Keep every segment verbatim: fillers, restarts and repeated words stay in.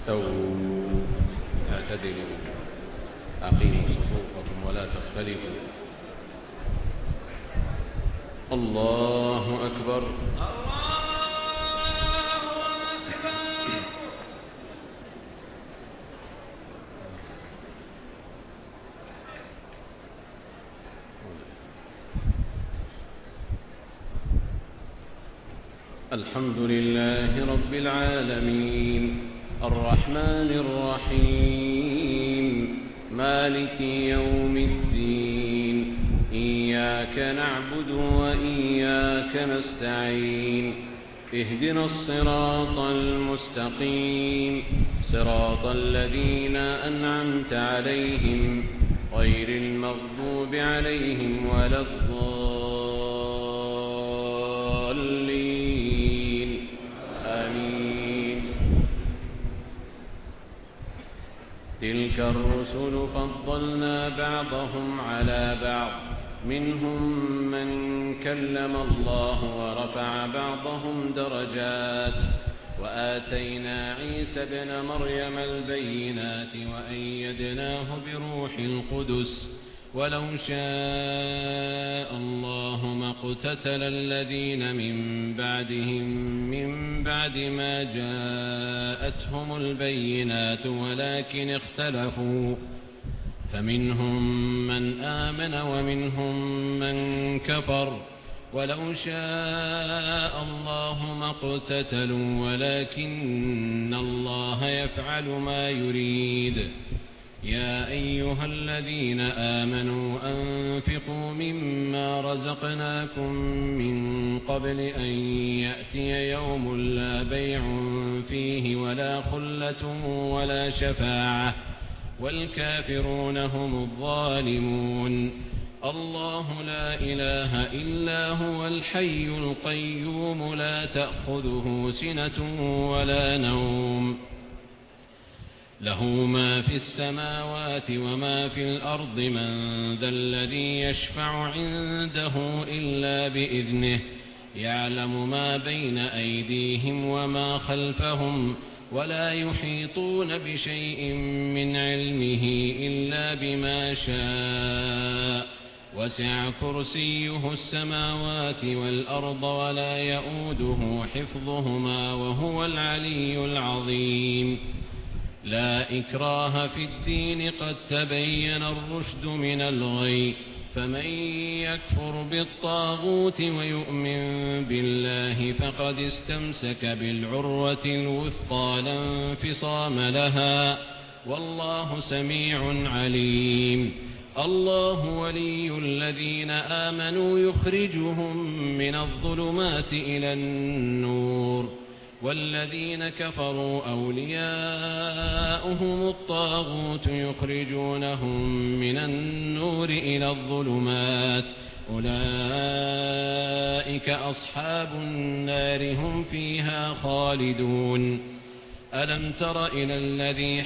استووا اعتدلوا أقيموا صفوفكم ولا تختلفوا. الله أكبر. الحمد لله رب العالمين الرحمن الرحيم مالك يوم الدين إياك نعبد وإياك نستعين اهدنا الصراط المستقيم صراط الذين أنعمت عليهم غير المغضوب عليهم ولا الضالين آمين. تلك الرسل فضلنا بعضهم على بعض منهم من كلم الله ورفع بعضهم درجات وآتينا عيسى ابن مريم البينات وأيدناه بروح القدس ولو شاء الله ما اقتتل الذين من بعدهم من بعد ما جاءتهم البينات ولكن اختلفوا فمنهم من آمن ومنهم من كفر ولو شاء الله ما اقتتلوا ولكن الله يفعل ما يريد. يا أيها الذين آمنوا أنفقوا مما رزقناكم من قبل أن يأتي يوم لا بيع فيه ولا خلة ولا شفاعة والكافرون هم الظالمون. الله لا إله إلا هو الحي القيوم لا تأخذه سنة ولا نوم له ما في السماوات وما في الأرض من ذا الذي يشفع عنده إلا بإذنه يعلم ما بين أيديهم وما خلفهم ولا يحيطون بشيء من علمه إلا بما شاء وسع كرسيه السماوات والأرض ولا يؤوده حفظهما وهو العلي العظيم. لا إكراه في الدين قد تبين الرشد من الغي فمن يكفر بالطاغوت ويؤمن بالله فقد استمسك بالعروة الوثقى لا انفصام لها والله سميع عليم. الله ولي الذين آمنوا يخرجهم من الظلمات إلى النور والذين كفروا أولياؤهم الطاغوت يخرجونهم من النور إلى الظلمات أولئك أصحاب النار هم فيها خالدون. ألم تر إلى الذي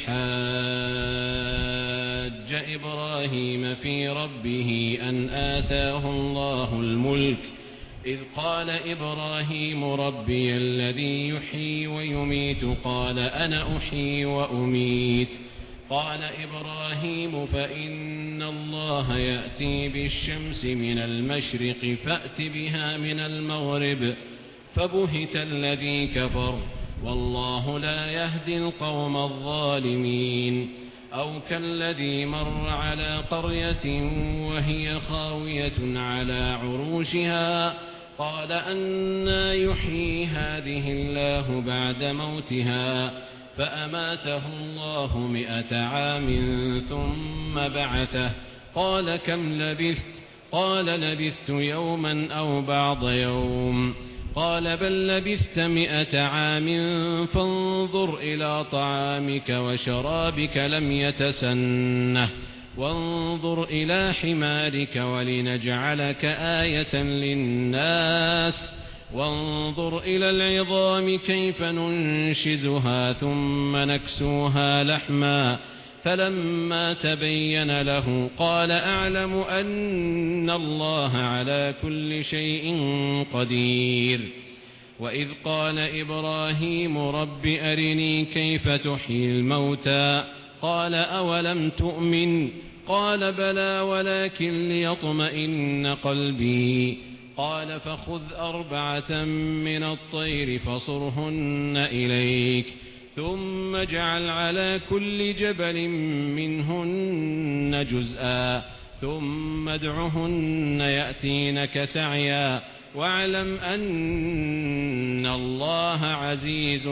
حاج إبراهيم في ربه أن آتاه الله الملك إذ قال إبراهيم ربي الذي يحيي ويميت قال أنا أحيي وأميت قال إبراهيم فإن الله يأتي بالشمس من المشرق فأت بها من المغرب فبهت الذي كفر والله لا يهدي القوم الظالمين. أو كالذي مر على قرية وهي خاوية على عروشها قال أنى يحيي هذه الله بعد موتها فأماته الله مئة عام ثم بعثه قال كم لبثت قال لبثت يوما أو بعض يوم قال بل لبثت مئة عام فانظر إلى طعامك وشرابك لم يتسنه وانظر إلى حمارك ولنجعلك آية للناس وانظر إلى العظام كيف ننشزها ثم نكسوها لحما فلما تبين له قال أعلم أن الله على كل شيء قدير. وإذ قال إبراهيم رب أرني كيف تحيي الموتى قال أولم تؤمن قال بلى ولكن ليطمئن قلبي قال فخذ أربعة من الطير فصرهن إليك ثم اجعل على كل جبل منهن جزءا ثم ادعهن يأتينك سعيا واعلم أن الله عزيز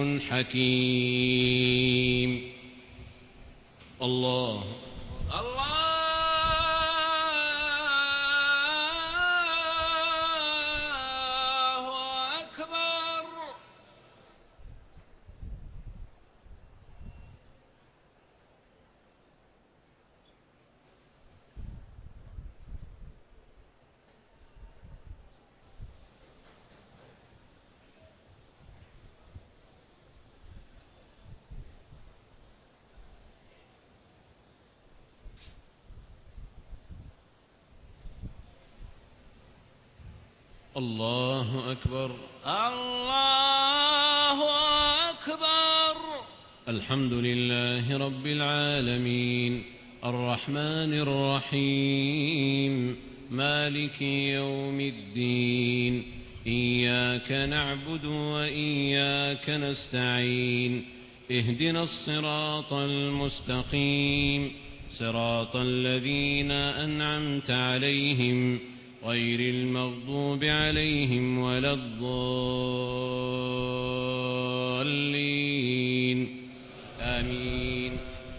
حكيم. الله الله أكبر. الله أكبر الله أكبر. الحمد لله رب العالمين الرحمن الرحيم مالك يوم الدين إياك نعبد وإياك نستعين اهدنا الصراط المستقيم صراط الذين أنعمت عليهم غير المغضوب عليهم ولا الضالين آمين.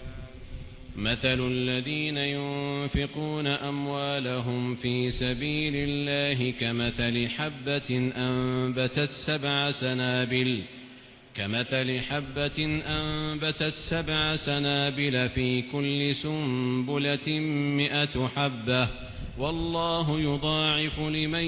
مثل الذين ينفقون أموالهم في سبيل الله كمثل حبة أنبتت سبع سنابل كمثل حبة أنبتت سبع سنابل في كل سنبلة مئة حبة والله يضاعف لمن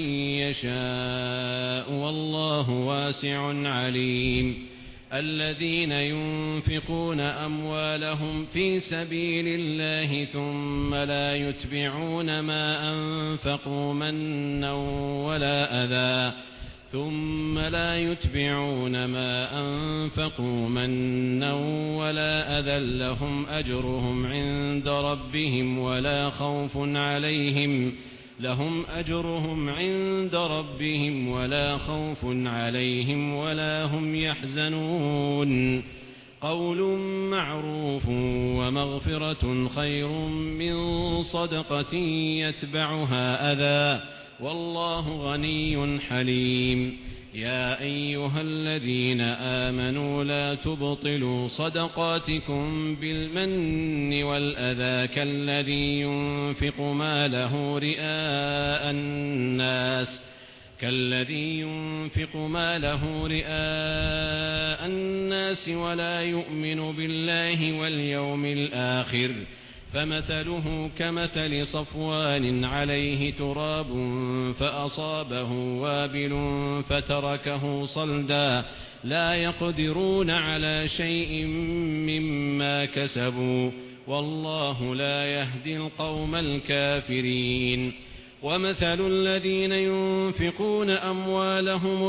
يشاء والله واسع عليم. الذين ينفقون أموالهم في سبيل الله ثم لا يتبعون ما أنفقوا منا ولا أذى ثم لا يتبعون ما أنفقوا منا ولا أذى لهم أجرهم عند ربهم ولا خوف عليهم لهم أجرهم عند ربهم ولا خوف عليهم ولا هم يحزنون. قول معروف ومغفرة خير من صدقة يتبعها أذى والله غني حليم. يا أيها الذين آمنوا لا تبطلوا صدقاتكم بالمن والأذى كالذي ينفق ماله رئاء الناس كالذي ينفق ماله رئاء الناس ولا يؤمن بالله واليوم الآخر فمثله كمثل صفوان عليه تراب فأصابه وابل فتركه صلدا لا يقدرون على شيء مما كسبوا والله لا يهدي القوم الكافرين. ومثل الذين ينفقون أموالهم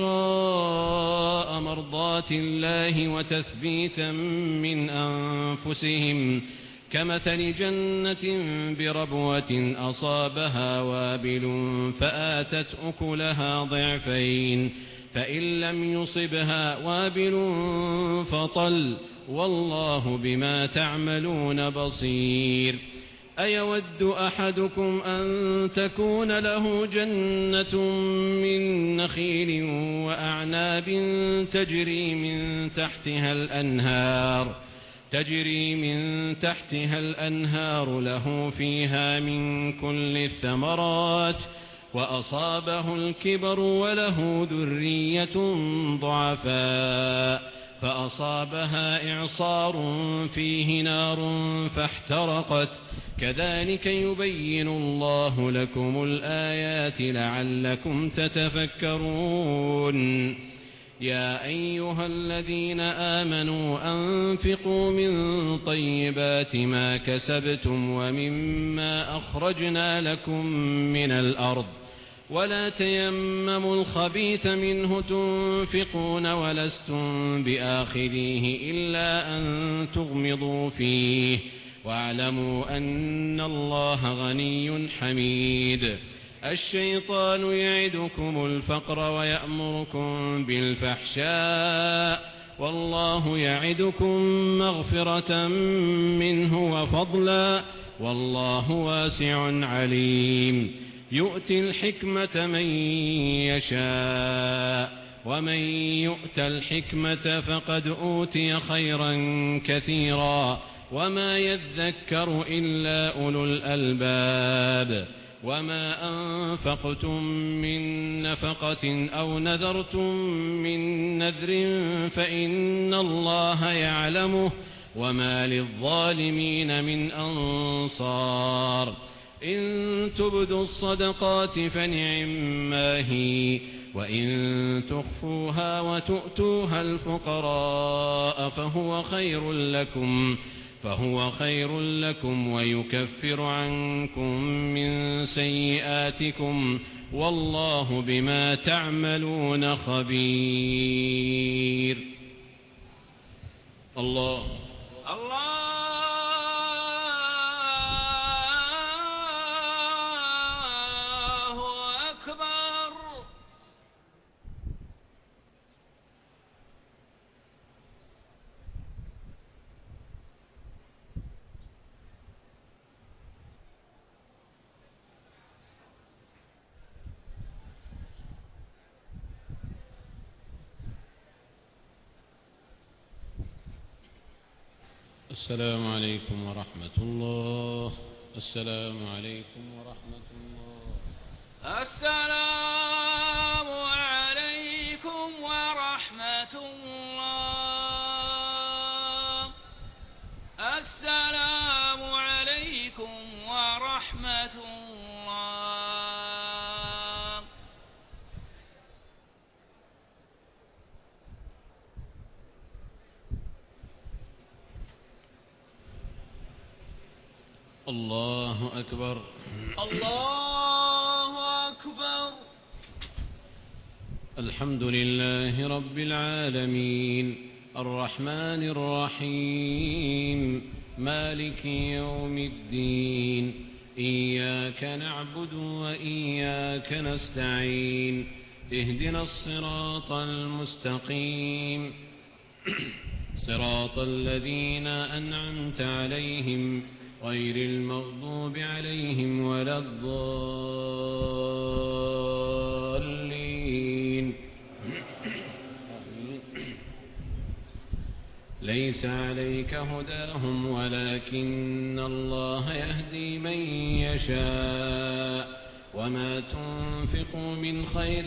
ابتغاء مرضات الله وتثبيتا من أنفسهم كمثل جنة بربوة أصابها وابل فآتت أكلها ضعفين فإن لم يصبها وابل فطل والله بما تعملون بصير. أيود أحدكم أن تكون له جنة من نخيل وأعناب تجري من تحتها الأنهار تجري من تحتها الأنهار له فيها من كل الثمرات وأصابه الكبر وله ذرية ضعفاء فأصابها إعصار فيه نار فاحترقت كذلك يبين الله لكم الآيات لعلكم تتفكرون. يا أيها الذين آمنوا أنفقوا من طيبات ما كسبتم ومما أخرجنا لكم من الأرض ولا تيمموا الخبيث منه تنفقون ولستم بآخذيه إلا أن تغمضوا فيه واعلموا أن الله غني حميد. الشيطان يعدكم الفقر ويأمركم بالفحشاء والله يعدكم مغفرة منه وفضلا والله واسع عليم. يؤتي الحكمة من يشاء ومن يؤت الحكمة فقد أوتي خيرا كثيرا وما يذكر إلا أولو الألباب. وما أنفقتم من نفقة أو نذرتم من نذر فإن الله يعلمه وما للظالمين من أنصار. إن تبدوا الصدقات فنعما هي وإن تخفوها وتؤتوها الفقراء فهو خير لكم فهو خير لكم ويكفر عنكم من سيئاتكم والله بما تعملون خبير. الله الله أكبر. السلام عليكم ورحمة الله. السلام عليكم ورحمة الله. السلام عليكم ورحمة الله. السلام عليكم ورحمة الله. الله أكبر. الله أكبر. الحمد لله رب العالمين الرحمن الرحيم مالك يوم الدين إياك نعبد وإياك نستعين اهدنا الصراط المستقيم صراط الذين أنعمت عليهم غير المغضوب عليهم ولا الضالين. ليس عليك هداهم ولكن الله يهدي من يشاء وما تنفقوا من خير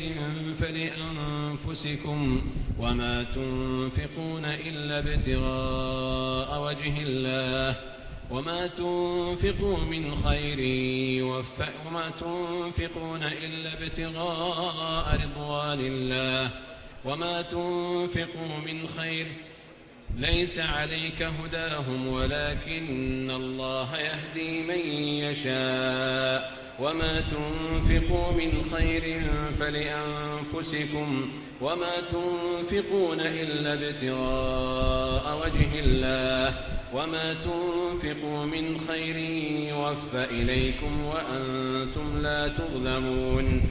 فلأنفسكم وما تنفقون إلا ابتغاء وجه الله وما تنفقوا من خير يوفى وما تنفقون إلا ابتغاء رضوان الله وما تنفقوا من خير ليس عليك هداهم ولكن الله يهدي من يشاء وما تنفقوا من خير فلأنفسكم وما تنفقون إلا ابتغاء وجه الله وما تنفقوا من خير يوفى إليكم وأنتم لا تظلمون.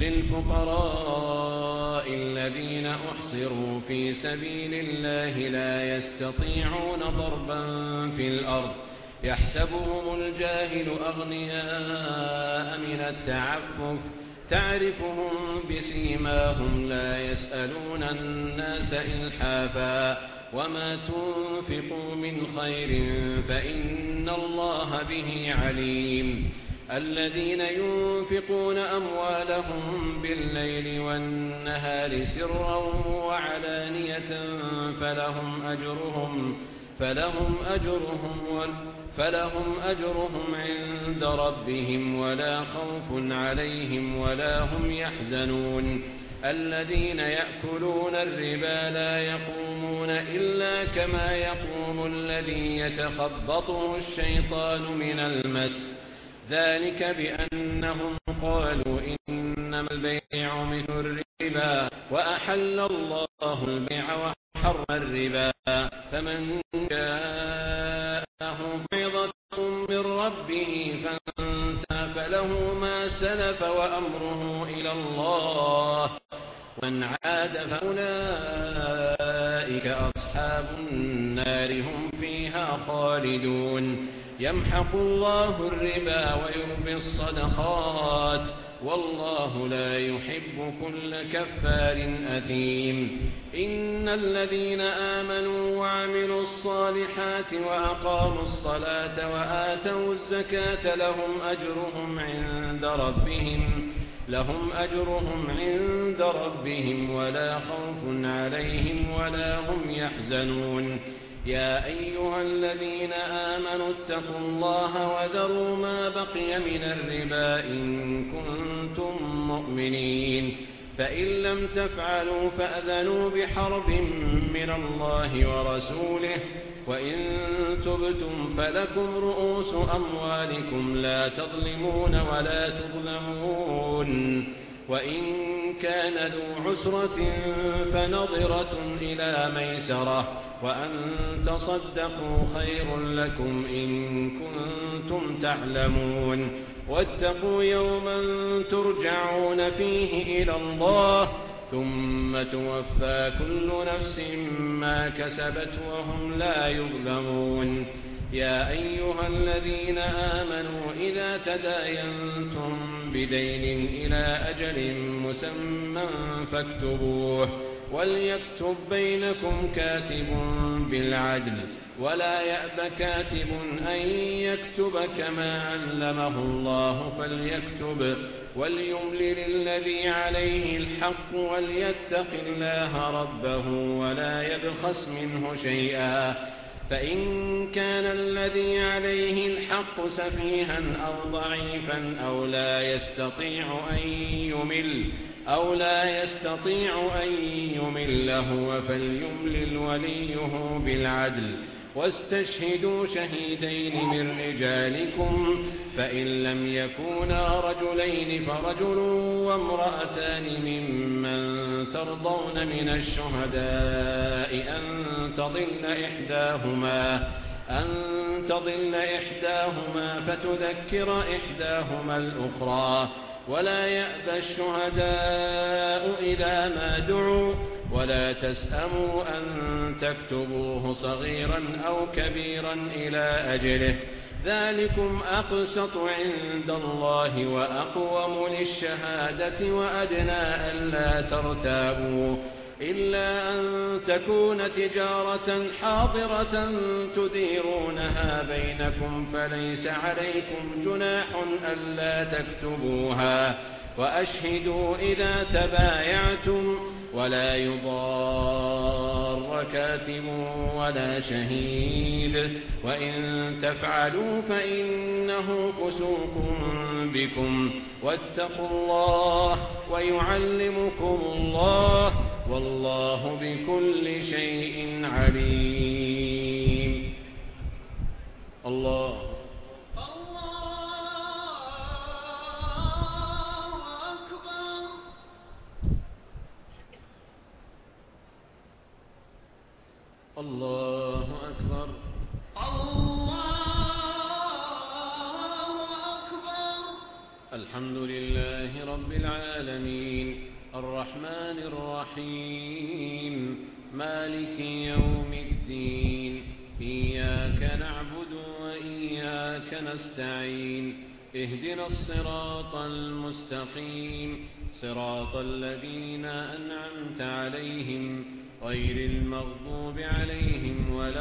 للفقراء الذين أحصروا في سبيل الله لا يستطيعون ضربا في الأرض يحسبهم الجاهل أغنياء من التعفف تعرفهم بسيماهم لا يسألون الناس إلحافا وما تنفقوا من خير فإن الله به عليم. الذين ينفقون أموالهم بالليل والنهار سرا وعلانية فلهم أجرهم فلهم أجرهم فلهم أجرهم عند ربهم ولا خوف عليهم ولا هم يحزنون. الذين يأكلون الربا لا يقومون إلا كما يقوم الذي يتخبطه الشيطان من المس ذلك بأنهم قالوا إن إنما البيع مثل الربا وأحل الله البيع وحرم الربا فمن جاءه موعظة من ربه فانتهى فله ما سلف وأمره إلى الله ومن عاد فأولئك أصحاب النار هم فيها خالدون يمحق الله الربا ويربي الصدقات والله لا يحب كل كفار أثيم إن الذين آمنوا وعملوا الصالحات وأقاموا الصلاة وآتوا الزكاة لهم أجرهم عند ربهم لهم أجرهم عند ربهم ولا خوف عليهم ولا هم يحزنون يا أيها الذين آمنوا اتقوا الله وذروا ما بقي من الربا إن كنتم مؤمنين فإن لم تفعلوا فأذنوا بحرب من الله ورسوله وإن تبتم فلكم رؤوس أموالكم لا تظلمون ولا تظلمون وإن كان ذو عسرة فنظرة إلى ميسرة وأن تصدقوا خير لكم إن كنتم تعلمون واتقوا يوما ترجعون فيه إلى الله ثم توفى كل نفس ما كسبت وهم لا يظلمون يا أيها الذين آمنوا إذا تداينتم بدين إلى أجل مسمى فاكتبوه وليكتب بينكم كاتب بالعدل ولا يأب كاتب أن يكتب كما علمه الله فليكتب وليملل الذي عليه الحق وليتق الله ربه ولا يبخس منه شيئا فإن كان الذي عليه الحق سفيها أو ضعيفا أو لا يستطيع أن يمل أو لا يستطيع أن يمل هو فليملل وليه بالعدل واستشهدوا شهيدين من رجالكم فإن لم يكونا رجلين فرجل وامرأتان ممن ترضون من الشهداء أن تضل إحداهما أن تضل إحداهما فتذكر إحداهما الأخرى ولا يأبى الشهداء إذا ما دعوا ولا تسأموا أن تكتبوه صغيرا أو كبيرا إلى أجله ذلكم أقسط عند الله وأقوم للشهادة وأدنى ألا ترتابوا إلا أن تكون تجارة حاضرة تديرونها بينكم فليس عليكم جناح ألا تكتبوها وأشهدوا إذا تبايعتم ولا يضار كاتب ولا شهيد وإن تفعلوا فإنه فسوق بكم واتقوا الله ويعلمكم الله والله بكل شيء عليم الله الله أكبر الله أكبر الحمد لله رب العالمين الرحمن الرحيم مالك يوم الدين إياك نعبد وإياك نستعين اهدنا الصراط المستقيم صراط الذين أنعمت عليهم غير المغضوب عليهم ولا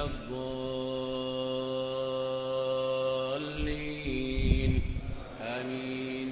الضالين آمين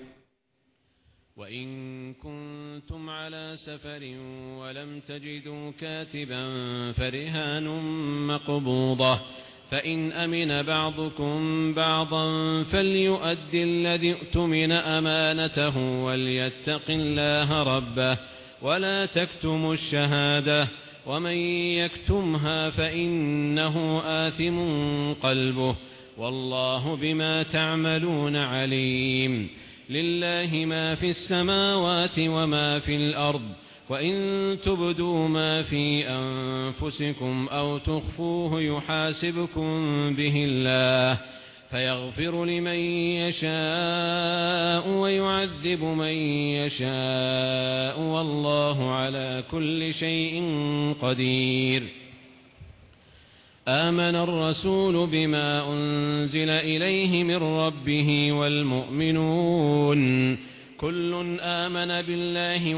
وإن كنتم على سفر ولم تجدوا كاتبا فرهان مقبوضة فإن أمن بعضكم بعضا فليؤدي الذي اؤتمن أمانته وليتق الله ربه ولا تكتموا الشهادة ومن يكتمها فإنه آثم قلبه والله بما تعملون عليم لله ما في السماوات وما في الأرض وإن تبدوا ما في أنفسكم أو تخفوه يحاسبكم به الله فيغفر لمن يشاء ويعذب من يشاء والله على كل شيء قدير. آمن الرسول بما أنزل إليه من ربه والمؤمنون كل آمن بالله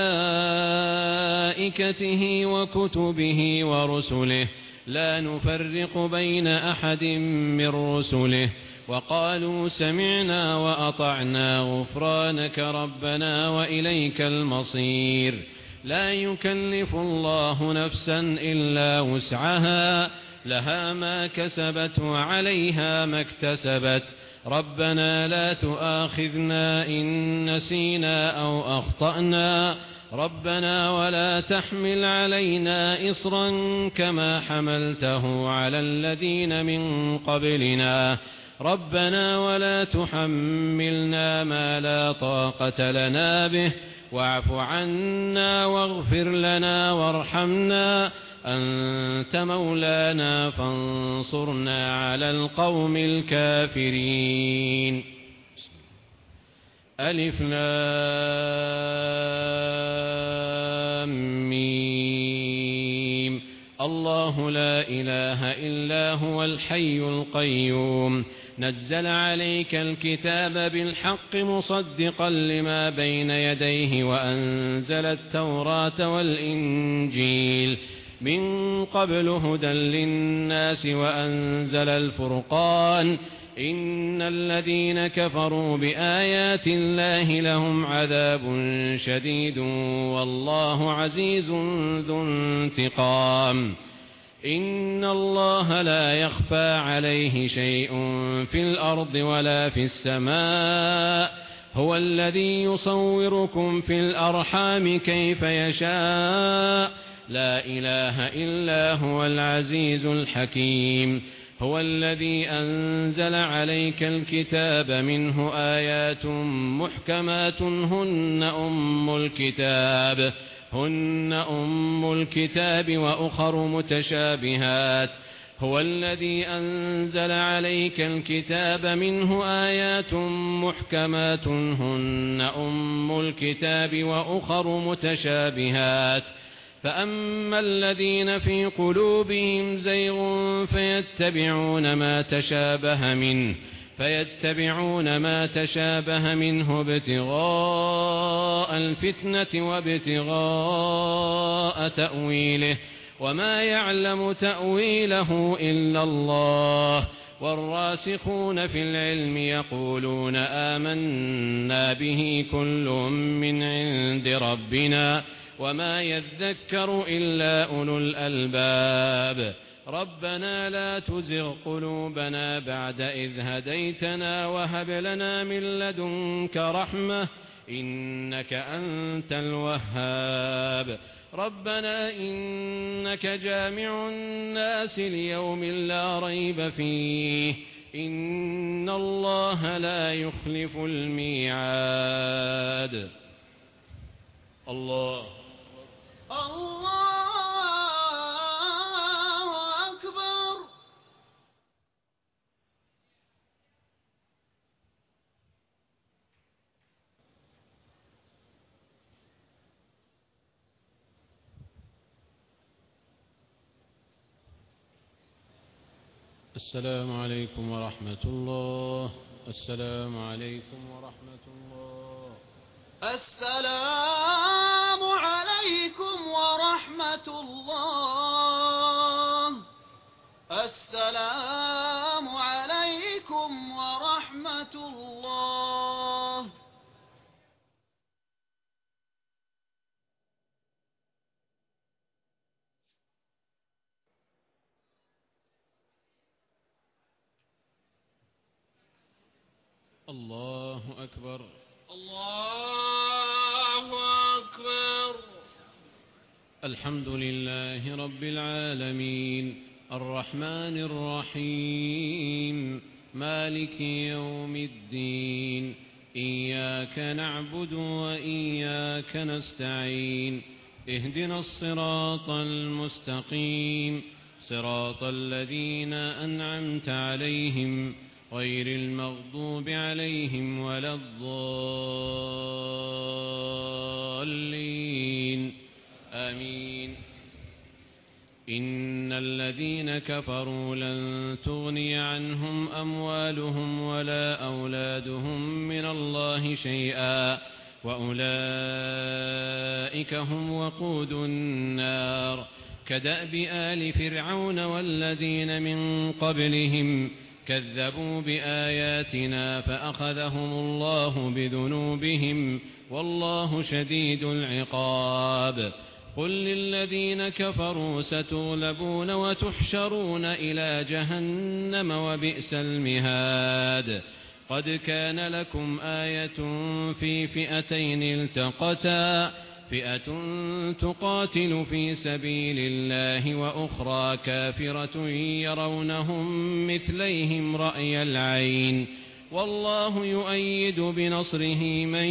وملائكته وكتبه ورسله لا نفرق بين أحد من رسله وقالوا سمعنا وأطعنا غفرانك ربنا وإليك المصير. لا يكلف الله نفسا إلا وسعها لها ما كسبت وعليها ما اكتسبت ربنا لا تؤاخذنا إن نسينا أو أخطأنا ربنا ولا تحمل علينا إصرا كما حملته على الذين من قبلنا ربنا ولا تحملنا ما لا طاقة لنا به واعف عنا واغفر لنا وارحمنا أنت مولانا فانصرنا على القوم الكافرين. ألف لام ميم الله لا إله إلا هو الحي القيوم نزل عليك الكتاب بالحق مصدقا لما بين يديه وأنزل التوراة والإنجيل من قبل هدى للناس وأنزل الفرقان إن الذين كفروا بآيات الله لهم عذاب شديد والله عزيز ذو انتقام. إن الله لا يخفى عليه شيء في الأرض ولا في السماء هو الذي يصوركم في الأرحام كيف يشاء لا إله إلا هو العزيز الحكيم. هو الذي أنزل عليك الكتاب منه آيات محكمات هن أم الكتاب هن أم الكتاب وأخر متشابهات هو الذي أنزل عليك الكتاب منه آيات محكمات هن أم الكتاب وأخر متشابهات فأما الذين في قلوبهم زيغ فيتبعون ما تشابه منه فيتبعون ما تشابه منه ابتغاء الفتنة وابتغاء تأويله وما يعلم تأويله إلا الله والراسخون في العلم يقولون آمنا به كل من عند ربنا وما يذكر إلا أولو الألباب. ربنا لا تزغ قلوبنا بعد إذ هديتنا وهب لنا من لدنك رحمة إنك أنت الوهاب. ربنا إنك جامع الناس ليوم لا ريب فيه إن الله لا يخلف الميعاد. الله الله أكبر. السلام عليكم ورحمة الله. السلام عليكم ورحمة الله. السلام عليكم ورحمة الله. السلام عليكم ورحمة الله. الله أكبر. الله أكبر. الحمد لله رب العالمين الرحمن الرحيم مالك يوم الدين إياك نعبد وإياك نستعين اهدنا الصراط المستقيم صراط الذين أنعمت عليهم غير المغضوب عليهم ولا الضالين آمين. إن الذين كفروا لن تغني عنهم أموالهم ولا أولادهم من الله شيئا وأولئك هم وقود النار كدأب آل فرعون والذين من قبلهم كذبوا بآياتنا فأخذهم الله بذنوبهم والله شديد العقاب. قل للذين كفروا ستغلبون وتحشرون إلى جهنم وبئس المهاد. قد كان لكم آية في فئتين التقتا فئة تقاتل في سبيل الله وأخرى كافرة يرونهم مثليهم رأي العين والله يؤيد بنصره من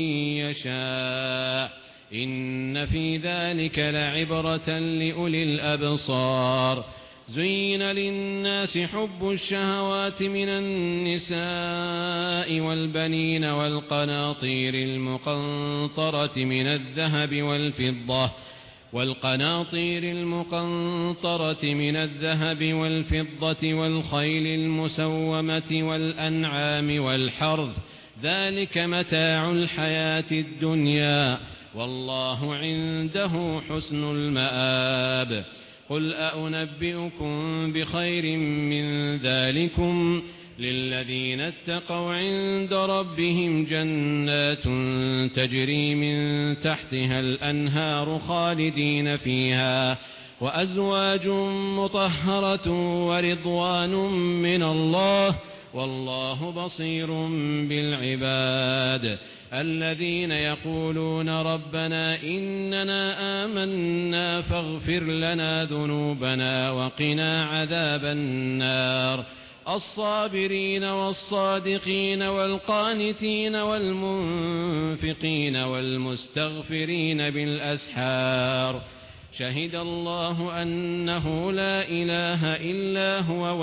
يشاء إن في ذلك لعبرة لأولي الأبصار. زين للناس حب الشهوات من النساء والبنين والقناطير المقنطرة من الذهب والفضة والقناطير المقنطرة من الذهب والفضة والخيل المسومة والأنعام والحرث ذلك متاع الحياة الدنيا والله عنده حسن المآب. قل أأنبئكم بخير من ذلكم للذين اتقوا عند ربهم جنات تجري من تحتها الأنهار خالدين فيها وأزواج مطهرة ورضوان من الله والله بصير بالعباد. الذين يقولون ربنا إننا آمنا فاغفر لنا ذنوبنا وقنا عذاب النار. الصابرين والصادقين والقانتين والمنفقين والمستغفرين بالأسحار. شهد الله أنه لا إله إلا هو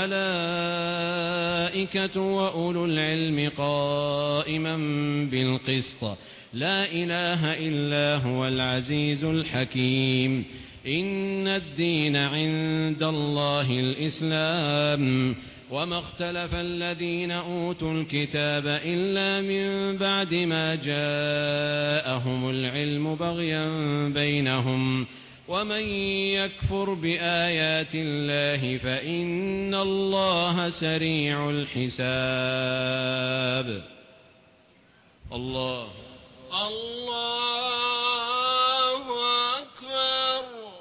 والملائكة وأولو العلم قائما بالقسط لا إله إلا هو العزيز الحكيم. إن الدين عند الله الإسلام وما اختلف الذين أوتوا الكتاب إلا من بعد ما جاءهم العلم بغيا بينهم ومن يكفر بآيات الله فإن الله سريع الحساب. الله الله أكبر.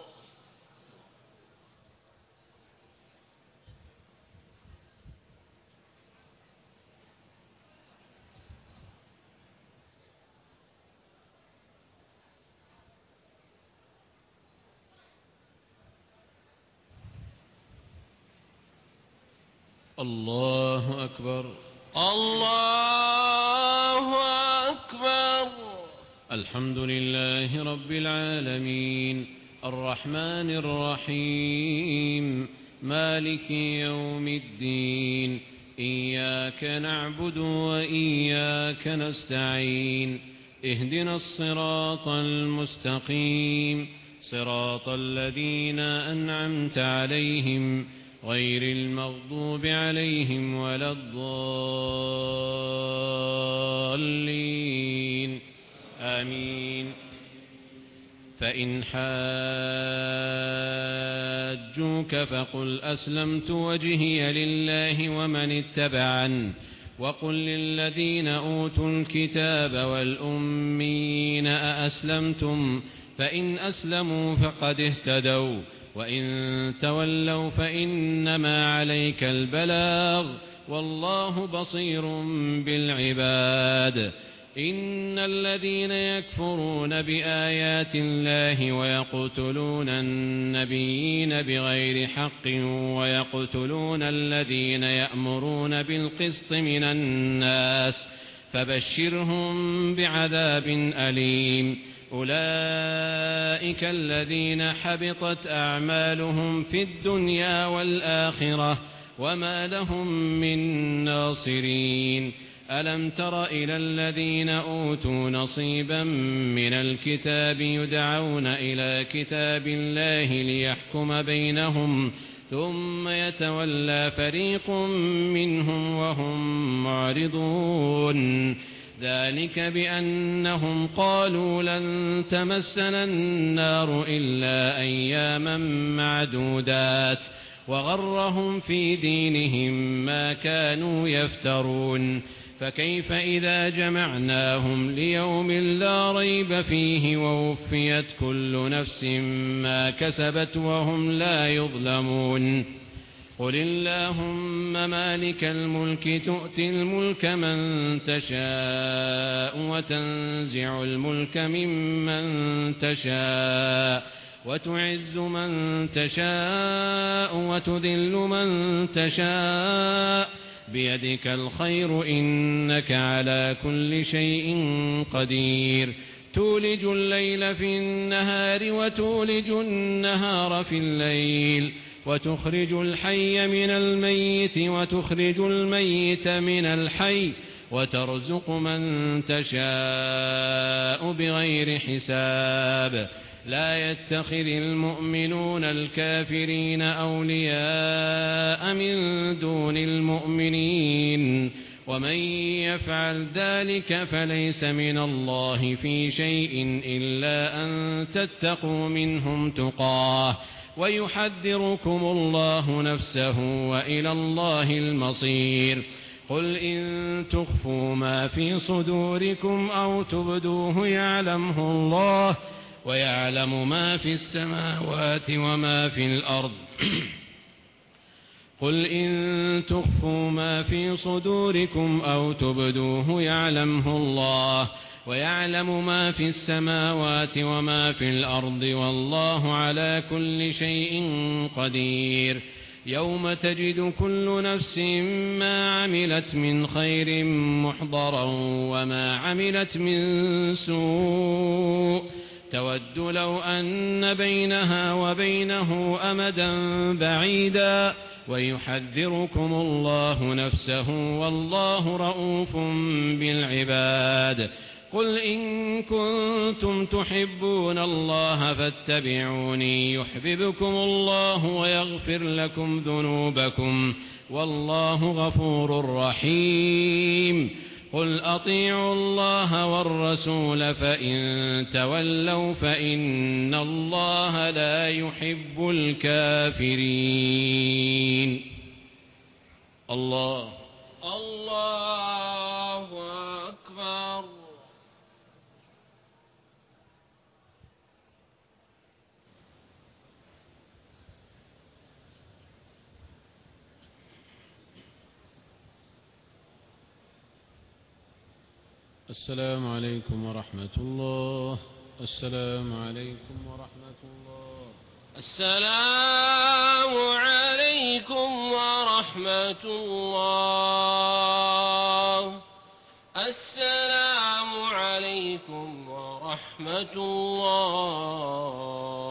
الله أكبر. الله أكبر. الحمد لله رب العالمين الرحمن الرحيم مالك يوم الدين إياك نعبد وإياك نستعين اهدنا الصراط المستقيم صراط الذين أنعمت عليهم غير المغضوب عليهم ولا الضالين آمين. فإن حاجوك فقل أسلمت وجهي لله ومن اتبعن وقل للذين أوتوا الكتاب والأمين أأسلمتم فإن أسلموا فقد اهتدوا وإن تولوا فإنما عليك البلاغ والله بصير بالعباد. إن الذين يكفرون بآيات الله ويقتلون النبيين بغير حق ويقتلون الذين يأمرون بالقسط من الناس فبشرهم بعذاب أليم. أولئك الذين حبطت أعمالهم في الدنيا والآخرة وما لهم من ناصرين. ألم تر إلى الذين أوتوا نصيبا من الكتاب يدعون إلى كتاب الله ليحكم بينهم ثم يتولى فريق منهم وهم معرضون. ذلك بأنهم قالوا لن تمسنا النار إلا أياما معدودات وغرهم في دينهم ما كانوا يفترون. فكيف إذا جمعناهم ليوم لا ريب فيه ووفيت كل نفس ما كسبت وهم لا يظلمون. قل اللهم مالك الملك تؤتي الملك من تشاء وتنزع الملك ممن تشاء وتعز من تشاء وتذل من تشاء بيدك الخير إنك على كل شيء قدير. تولج الليل في النهار وتولج النهار في الليل وتخرج الحي من الميت وتخرج الميت من الحي وترزق من تشاء بغير حساب. لا يتخذ المؤمنون الكافرين أولياء من دون المؤمنين ومن يفعل ذلك فليس من الله في شيء إلا أن تتقوا منهم تقاه ويحذركم الله نفسه وإلى الله المصير. قل إن تخفوا ما في صدوركم أو تبدوه يعلمه الله ويعلم ما في السماوات وما في الأرض. قل إن تخفوا ما في صدوركم أو تبدوه يعلمه الله ويعلم ما في السماوات وما في الأرض والله على كل شيء قدير. يوم تجد كل نفس ما عملت من خير محضرا وما عملت من سوء تود لو أن بينها وبينه أمدا بعيدا ويحذركم الله نفسه والله رؤوف بالعباد. قل إن كنتم تحبون الله فاتبعوني يحببكم الله ويغفر لكم ذنوبكم والله غفور رحيم. قل أطيعوا الله والرسول فإن تولوا فإن الله لا يحب الكافرين. الله الله أكبر. السلام عليكم ورحمة الله. السلام عليكم ورحمة الله. السلام عليكم ورحمة الله. السلام عليكم ورحمة الله.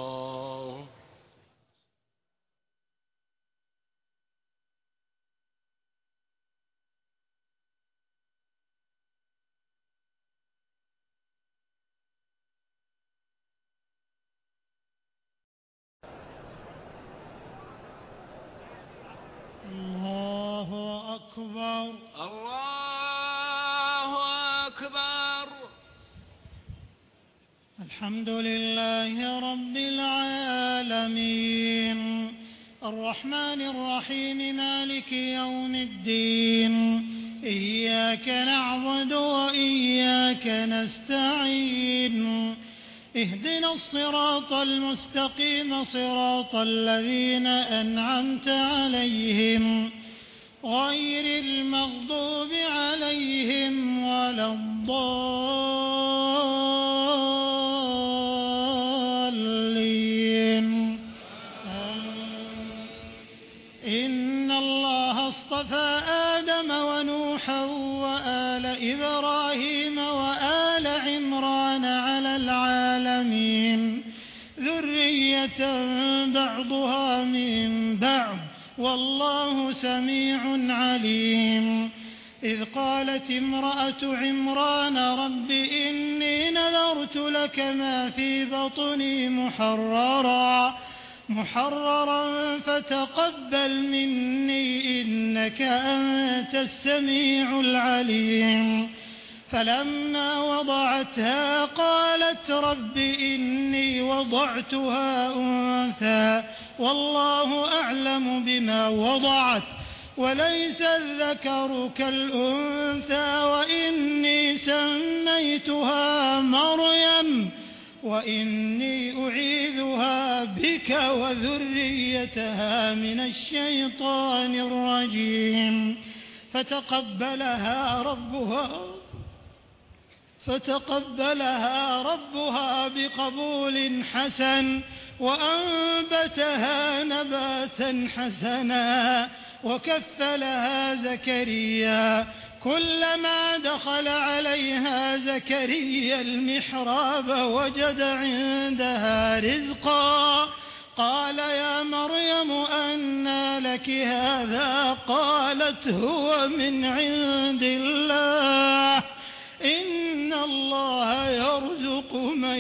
الله أكبر. الله أكبر. الحمد لله رب العالمين الرحمن الرحيم مالك يوم الدين إياك نعبد وإياك نستعين اهدنا الصراط المستقيم صراط الذين أنعمت عليهم غير المغضوب عليهم ولا الضالين. إن الله اصطفى آدم ونوحا وآل إبراهيم وآل عمران على العالمين ذرية بعضها من بعض والله سميع عليم. إذ قالت امرأة عمران رب إني نذرت لك ما في بطني محررا محررا فتقبل مني إنك أنت السميع العليم. فلما وضعتها قالت رب إني وضعتها أنثى والله أعلم بما وضعت وليس الذكر كالأنثى وإني سميتها مريم وإني أعيذها بك وذريتها من الشيطان الرجيم. فتقبلها ربها فتقبلها ربها بقبول حسن وأنبتها نباتا حسنا وكفلها زكريا كلما دخل عليها زكريا المحراب وجد عندها رزقا قال يا مريم أنى لك هذا قالت هو من عند الله إن الله يرزق من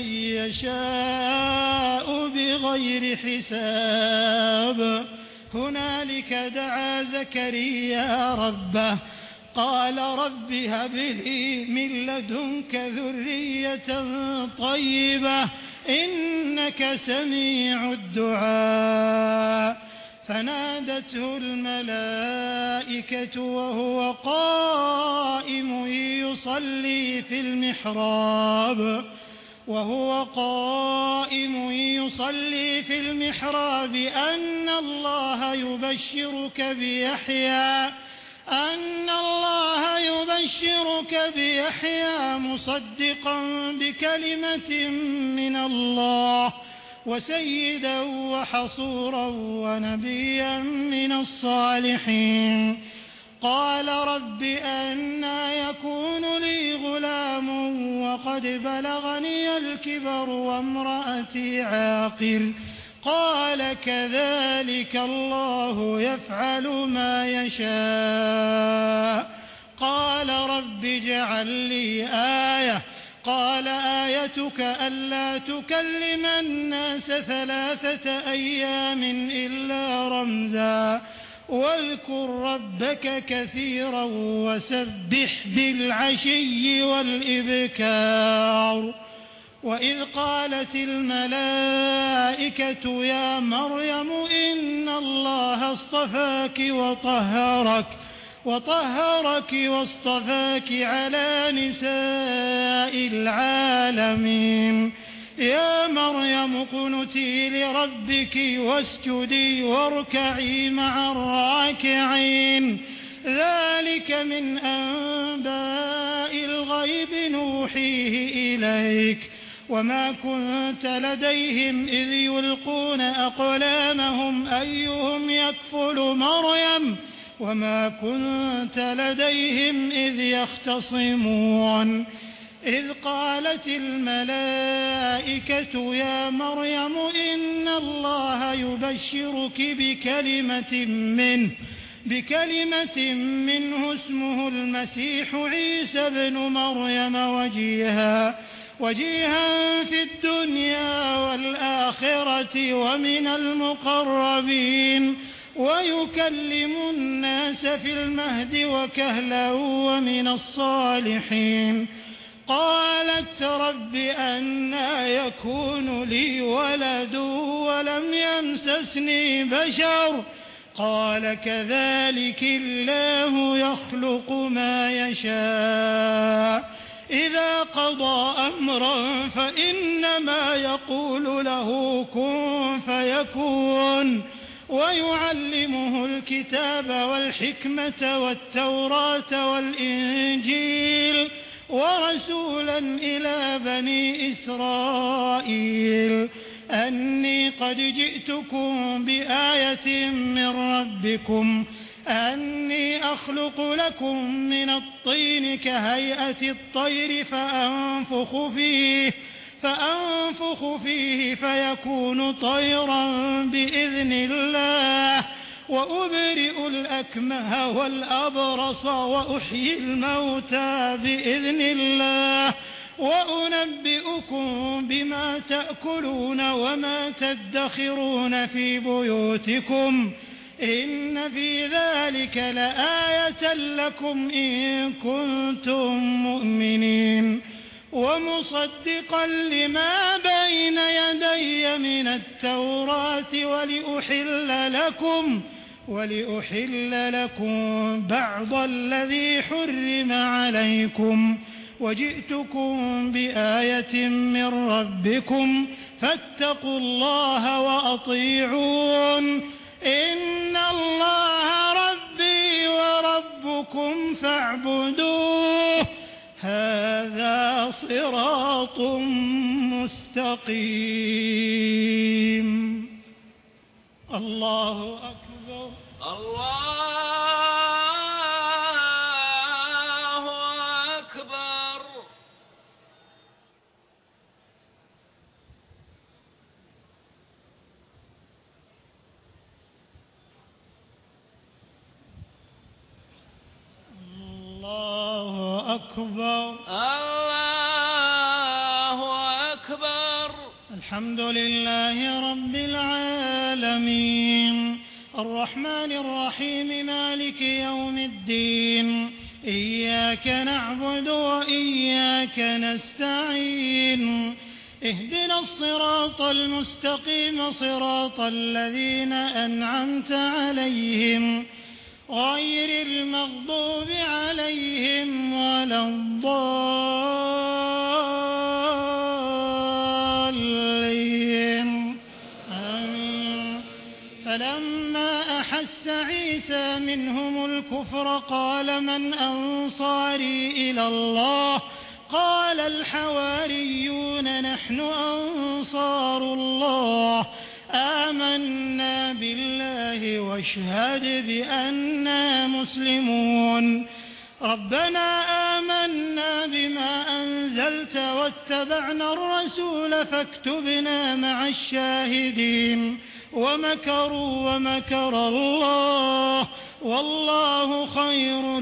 يشاء بغير حساب. هنالك دعا زكريا ربه قال رب هب لي من لدنك ذرية طيبة إنك سميع الدعاء. فنادته الملائكة وهو قائم يصلي في المحراب وهو قائم يصلي في المحراب أن الله يبشرك بيحيى أن الله يبشرك بيحيى مصدقا بكلمة من الله وسيدا وحصورا ونبيا من الصالحين. قال رب أنى يكون لي غلام وقد بلغني الكبر وامرأتي عاقر قال كذلك الله يفعل ما يشاء. قال رب اجعل لي آية قال آيتك ألا تكلم الناس ثلاثة أيام إلا رمزا واذكر ربك كثيرا وسبح بالعشي والإبكار. وإذ قالت الملائكة يا مريم إن الله اصطفاك وطهرك وطهرك واصطفاك على نساء العالمين. يا مريم اقنتي لربك واسجدي واركعي مع الراكعين. ذلك من أنباء الغيب نوحيه إليك وما كنت لديهم إذ يلقون أقلامهم أيهم يكفل مريم وما كنت لديهم إذ يختصمون. إذ قالت الملائكة يا مريم إن الله يبشرك بكلمة منه بكلمة منه اسمه المسيح عيسى بن مريم وجيها وجيها في الدنيا والآخرة ومن المقربين ويكلم الناس في المهد وكهلا ومن الصالحين. قالت رب أنى يكون لي ولد ولم يمسسني بشر قال كذلك الله يخلق ما يشاء إذا قضى أمرا فإنما يقول له كن فيكون. ويعلمه الكتاب والحكمة والتوراة والإنجيل ورسولا إلى بني إسرائيل أني قد جئتكم بآية من ربكم أني أخلق لكم من الطين كهيئة الطير فأنفخ فيه فأنفخ فيه فيكون طيرا بإذن الله وأبرئ الأكمه والأبرص وأحيي الموتى بإذن الله وأنبئكم بما تأكلون وما تدخرون في بيوتكم إن في ذلك لآية لكم إن كنتم مؤمنين ومصدقا لما بين يدي من التوراة ولأحل لكم ولأحل لكم بعض الذي حرم عليكم وجئتكم بآية من ربكم فاتقوا الله وأطيعون إن الله ربي وربكم فاعبدوه هذا صراط مستقيم. الله أكبر. الله أكبر. الله أكبر. الله أكبر. الحمد لله رب العالمين الرحمن الرحيم مالك يوم الدين إياك نعبد وإياك نستعين اهدنا الصراط المستقيم صراط الذين أنعمت عليهم غير المغضوب عليهم ولا الضالين آمين. فلما أحس عيسى منهم الكفر قال من أنصاري إلى الله قال الحواريون نحن أنصار الله آمنا بالله واشهد بأننا مسلمون ربنا آمنا بما أنزلت واتبعنا الرسول فاكتبنا مع الشاهدين ومكروا ومكر الله والله خير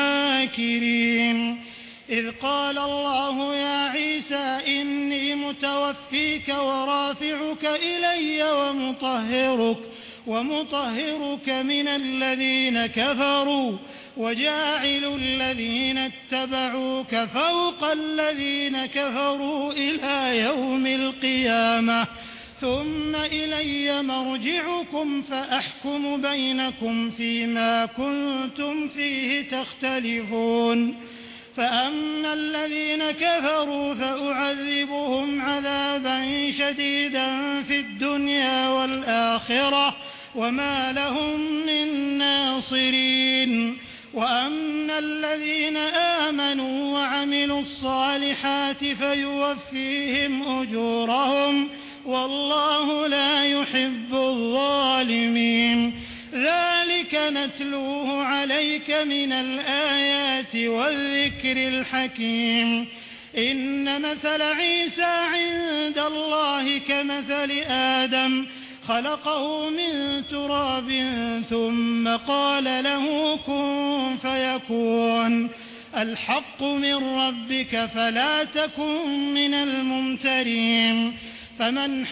الماكرين إذ قال الله يا عيسى إني متوفيك ورافعك إلي ومطهرك ومطهرك من الذين كفروا وجاعل الذين اتبعوك فوق الذين كفروا إلى يوم القيامة ثم إلي مرجعكم فأحكم بينكم فيما كنتم فيه تختلفون فأما الذين كفروا فأعذبهم عذابا شديدا في الدنيا والآخرة وما لهم من ناصرين وأما الذين آمنوا وعملوا الصالحات فيوفيهم أجورهم والله لا يحب الظالمين ذلك نتلوه عليك من الآيات والذكر الحكيم إن مثل عيسى عند الله كمثل آدم خلقه من تراب ثم قال له كن فيكون الحق من ربك فلا تكن من الممترين فمن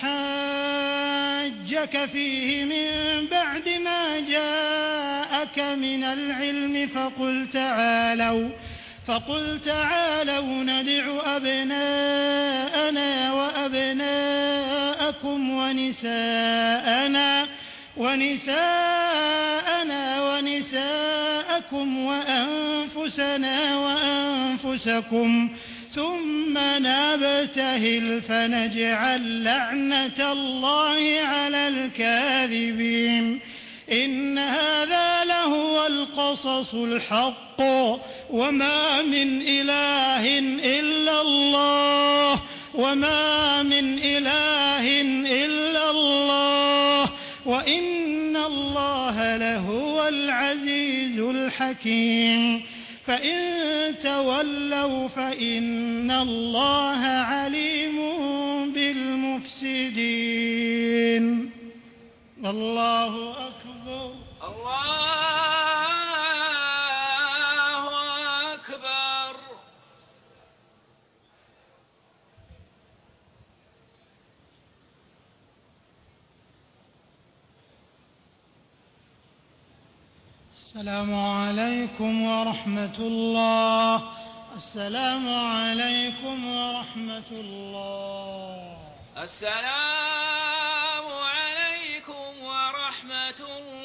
حاجك فيه من بعد ما جاءك من العلم فقل تعالوا فقل تعالوا ندع أبناءنا وأبناءكم ونساءنا ونساءنا ونساءكم وأنفسنا وأنفسكم ثم نبتهل فنجعل لعنة الله على الكاذبين إن هذا لهو القصص الحق وما من إله إلا الله وما من إله إلا الله وإن الله لهو العزيز الحكيم فإن تولوا فإن الله عليم بالمفسدين. الله أكبر. الله أكبر. السلام عليكم ورحمة الله. السلام عليكم ورحمة الله. السلام عليكم ورحمة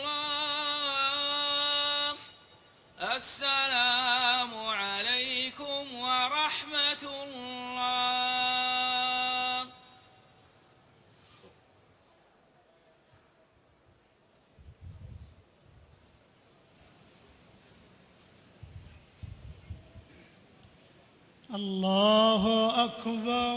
الله. السلام عليكم ورحمة الله. الله أكبر.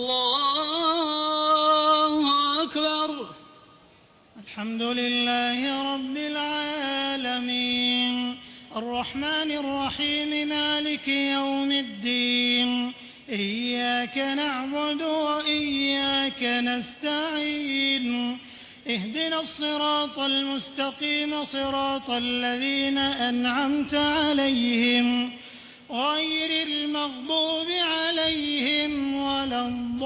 الله أكبر. الحمد لله رب العالمين الرحمن الرحيم مالك يوم الدين إياك نعبد وإياك نستعين اهدنا الصراط المستقيم صراط الذين أنعمت عليهم غير المغضوب عليهم ولا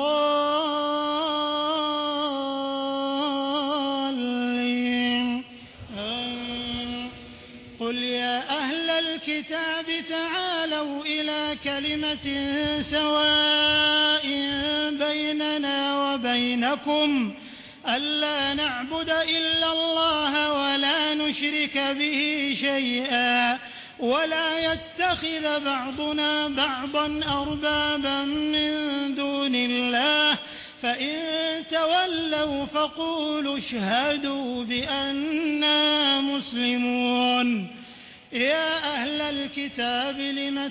الضالين. قل يا أهل الكتاب تعالوا إلى كلمة سواء بيننا وبينكم ألا نعبد إلا الله ولا نشرك به شيئا ولا يتخذ بعضنا بعضا أربابا من دون الله فإن تولوا فقولوا اشهدوا بأننا مسلمون. يا أهل الكتاب لم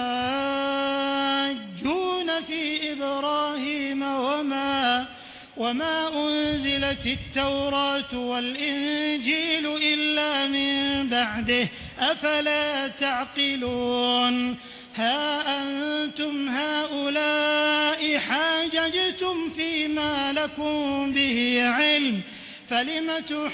تحاجون في إبراهيم وما وما أنزلت التوراة والإنجيل إلا من بعده أفلا تعقلون. ها أنتم هؤلاء حاججتم فيما لكم به علم فلم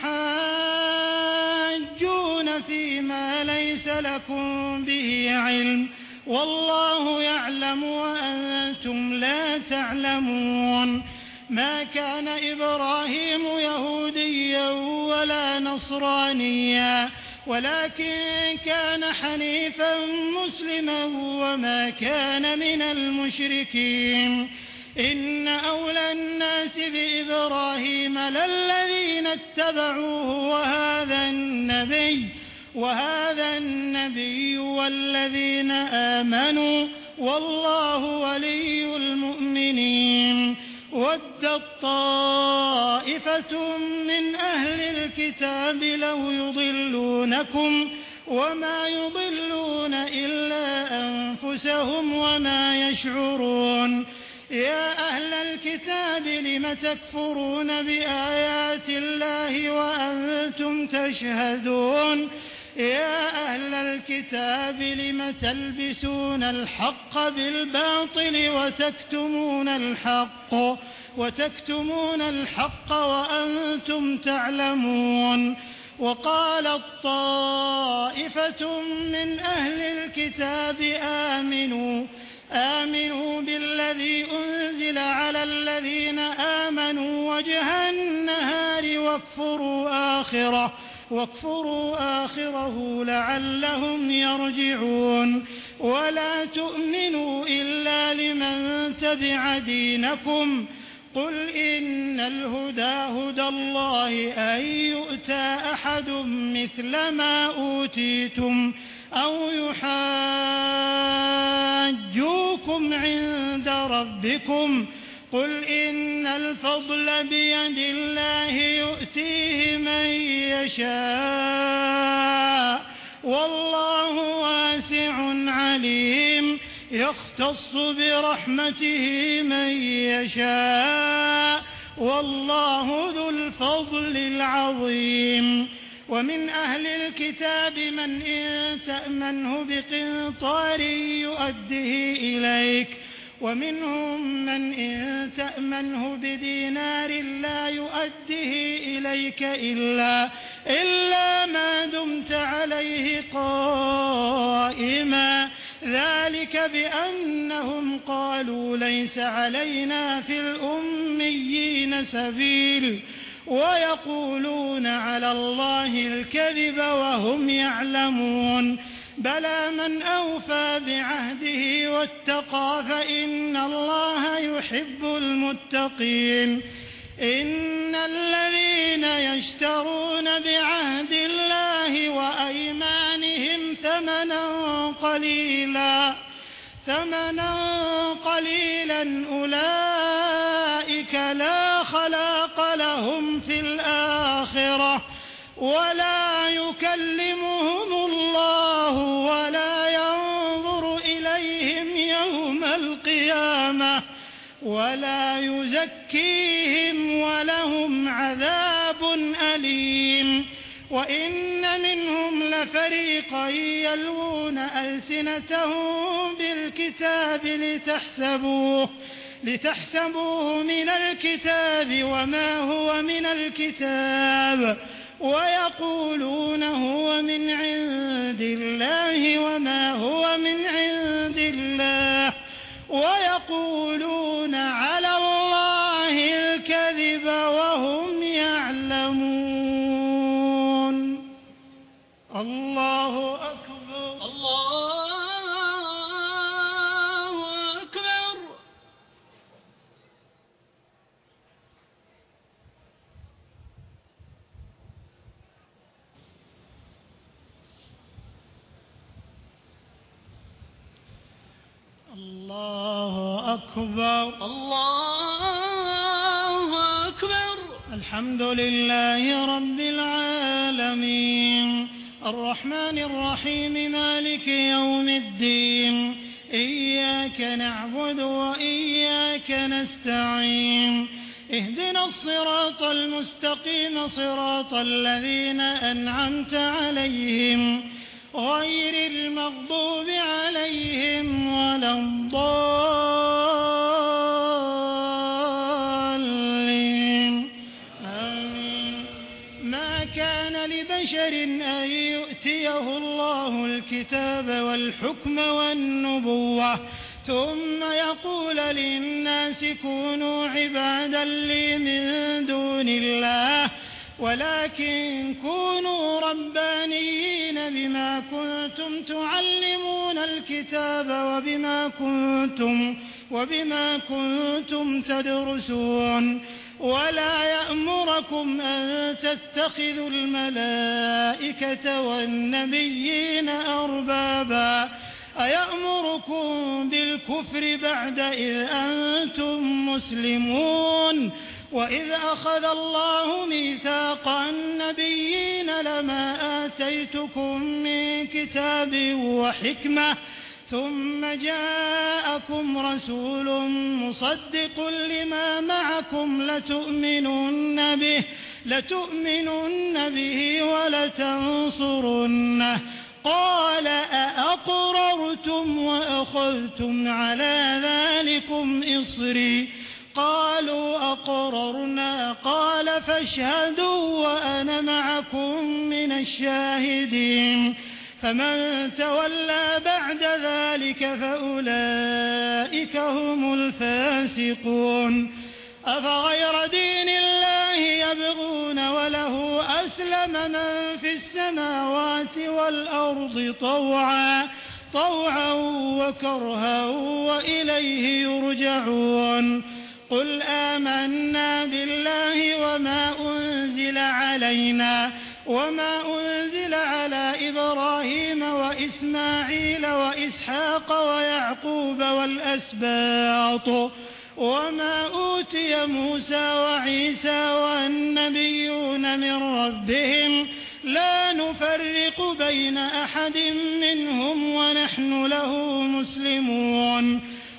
تحاجون فيما ليس لكم به علم والله يعلم وأنتم لا تعلمون. ما كان إبراهيم يهوديا ولا نصرانيا ولكن كان حنيفا مسلما وما كان من المشركين. إن أولى الناس بإبراهيم للذين اتبعوه وهذا النبي وهذا النبي والذين آمنوا والله ولي المؤمنين. ودت طائفة من أهل الكتاب لو يضلونكم وما يضلون إلا أنفسهم وما يشعرون. يا أهل الكتاب لم تكفرون بآيات الله وأنتم تشهدون. يا أهل الكتاب لم تلبسون الحق بالباطل وتكتمون الحق وتكتمون الحق وأنتم تعلمون. وقالت طائفة من أهل الكتاب آمنوا آمنوا بالذي أنزل على الذين آمنوا وجه النهار واكفروا آخره واكفروا آخره لعلهم يرجعون. ولا تؤمنوا إلا لمن تبع دينكم قل إن الهدى هدى الله أن يؤتى أحد مثل ما أوتيتم أو يحاجوكم عند ربكم قل إن الفضل بيد الله يؤتيه من يشاء والله واسع عليم. يختص برحمته من يشاء والله ذو الفضل العظيم. ومن أهل الكتاب من إن تأمنه بقنطار يؤده إليك ومنهم من إن تأمنه بدينار لا يؤده إليك إلا, إلا ما دمت عليه قائما ذلك بأنهم قالوا ليس علينا في الأميين سبيل ويقولون على الله الكذب وهم يعلمون بلى من أوفى بعهده واتقى فإن الله يحب المتقين. إن الذين يشترون بعهد الله وأيمانهم ثمنا قليلا ثمنا قليلا أولئك لا خلاق لهم في الآخرة ولا يكلمهم الله ولا ينظر إليهم يوم القيامة ولا يزكيهم ولهم عذاب أليم. وإن منهم لفريقا يلوون ألسنتهم بالكتاب لتحسبوه لتحسبوه من الكتاب وما هو من الكتاب ويقولون هو من عند الله وما هو من عند الله ويقولون على الله الكذب وهم يعلمون. الله أكبر. الله أكبر. الله أكبر. الله أكبر. الحمد لله رب العالمين الرحمن الرحيم مالك يوم الدين إياك نعبد وإياك نستعين اهدنا الصراط المستقيم صراط الذين أنعمت عليهم غير المغضوب عليهم ولا الضالين آمين. ما كان لبشر أن يؤتيه الله الكتاب والحكم والنبوة ثم يقول للناس كونوا عبادا لي من دون الله ولكن كونوا ربانيين بما كنتم تعلمون الكتاب وبما كنتم وبما كنتم تدرسون ولا يأمركم أن تتخذوا الملائكة والنبيين أربابا أيأمركم بالكفر بعد إذ أنتم مسلمون وإذ أخذ الله ميثاق النبيين لما آتيتكم من كتاب وحكمة ثم جاءكم رسول مصدق لما معكم لتؤمنن به لتؤمنن به ولتنصرنه قال أأقررتم وأخذتم على ذلكم إصري قالوا أقررنا قال فاشهدوا وأنا معكم من الشاهدين فمن تولى بعد ذلك فأولئك هم الفاسقون أفغير دين الله يبغون وله أسلم من في السماوات والأرض طوعا طوعا وكرها وإليه يرجعون قل آمنا بالله وما أنزل علينا وما أنزل على إبراهيم وإسماعيل وإسحاق ويعقوب والأسباط وما أوتي موسى وعيسى والنبيون من ربهم لا نفرق بين أحد منهم ونحن له مسلمون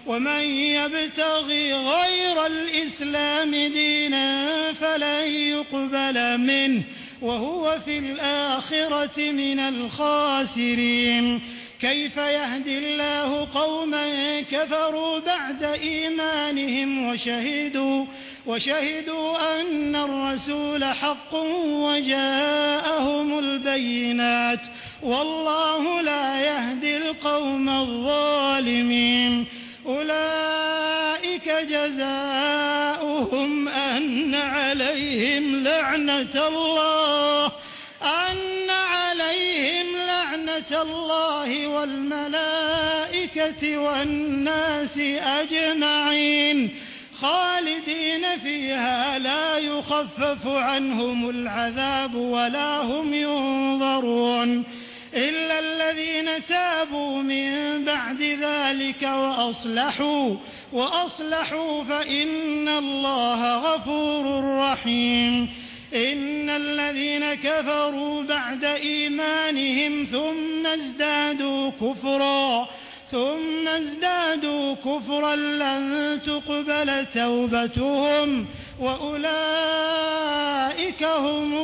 ومن يبتغي غير الإسلام دينا فلن يقبل منه وهو في الآخرة من الخاسرين. كيف يهدي الله قوما كفروا بعد إيمانهم وشهدوا وشهدوا أن الرسول حق وجاءهم البينات والله لا يهدي القوم الظالمين. أولئك جزاؤهم أن عليهم لعنة الله أن عليهم لعنة الله والملائكة والناس أجمعين خالدين فيها لا يخفف عنهم العذاب ولا هم ينظرون إلا الذين تابوا من بعد ذلك وأصلحوا وأصلحوا فإن الله غفور رحيم. إن الذين كفروا بعد إيمانهم ثم ازدادوا كفرا ثم ازدادوا كفرا لن تقبل توبتهم وأولئك هم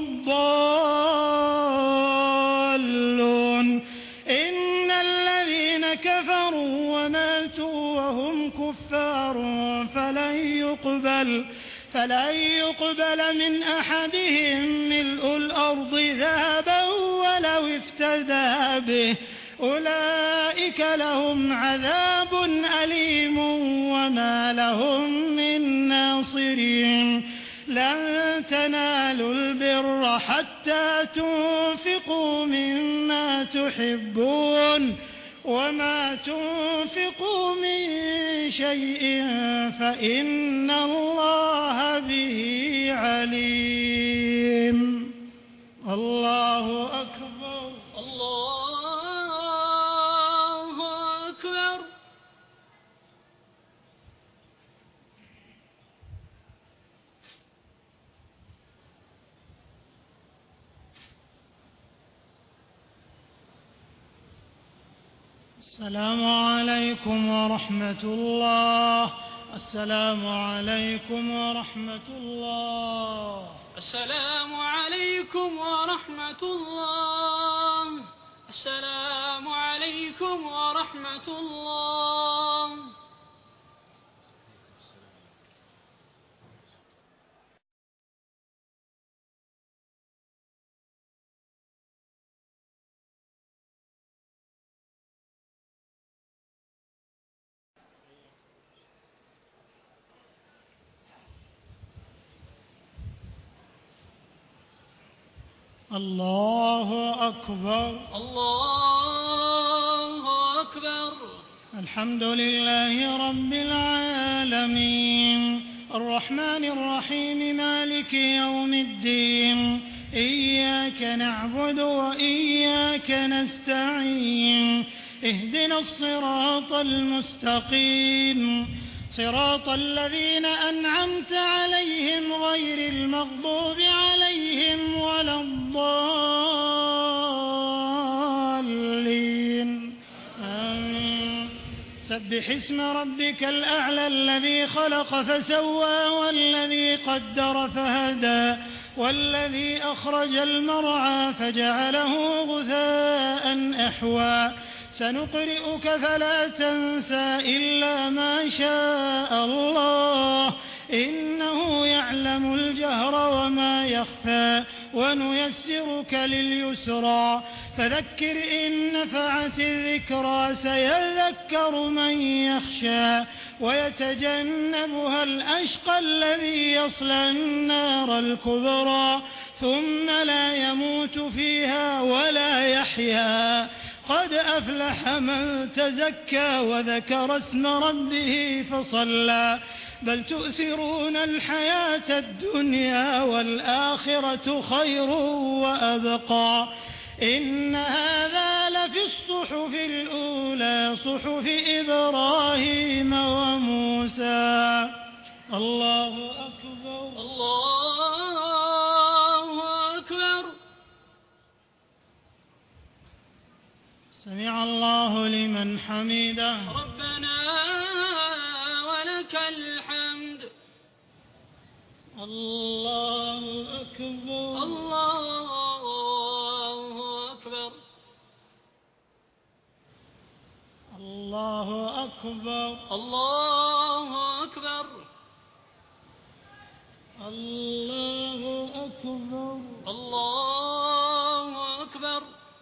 الضالون. إن الذين كفروا وماتوا وهم كفار فلن يقبل فلن يقبل من أحدهم ملء الأرض ذهبا ولو افتدى به أولئك لهم عذاب أليم وما لهم من ناصرين. لن تنالوا البر حتى تنفقوا مما تحبون وما تنفقوا من شيء فإن الله به عليم. الله أكبر. الله أكبر. السلام عليكم ورحمة الله. السلام عليكم ورحمة الله. السلام عليكم ورحمة الله. السلام عليكم ورحمة الله. الله أكبر. الله أكبر. الحمد لله رب العالمين الرحمن الرحيم مالك يوم الدين إياك نعبد وإياك نستعين اهدنا الصراط المستقيم صراط الذين أنعمت عليهم غير المغضوب عليهم ولا الضالين آمين. سبح اسم ربك الأعلى الذي خلق فسوى والذي قدر فهدى والذي أخرج المرعى فجعله غثاء أحوى سنقرئك فلا تنسى إلا ما شاء الله إنه يعلم الجهر وما يخفى ونيسرك لليسرى فذكر إن نفعت الذكرى سيذكر من يخشى ويتجنبها الأشقى الذي يصلى النار الكبرى ثم لا يموت فيها ولا يحيا قد أفلح من تزكى وذكر اسم ربه فصلى بل تؤثرون الحياة الدنيا والآخرة خير وأبقى إن هذا لفي الصحف الأولى صحف إبراهيم وموسى. الله أكبر. الله أكبر. سمع الله لمن حمده. ربنا ولك الحمد. الله أكبر. الله أكبر. الله أكبر. الله أكبر. الله أكبر. الله أكبر.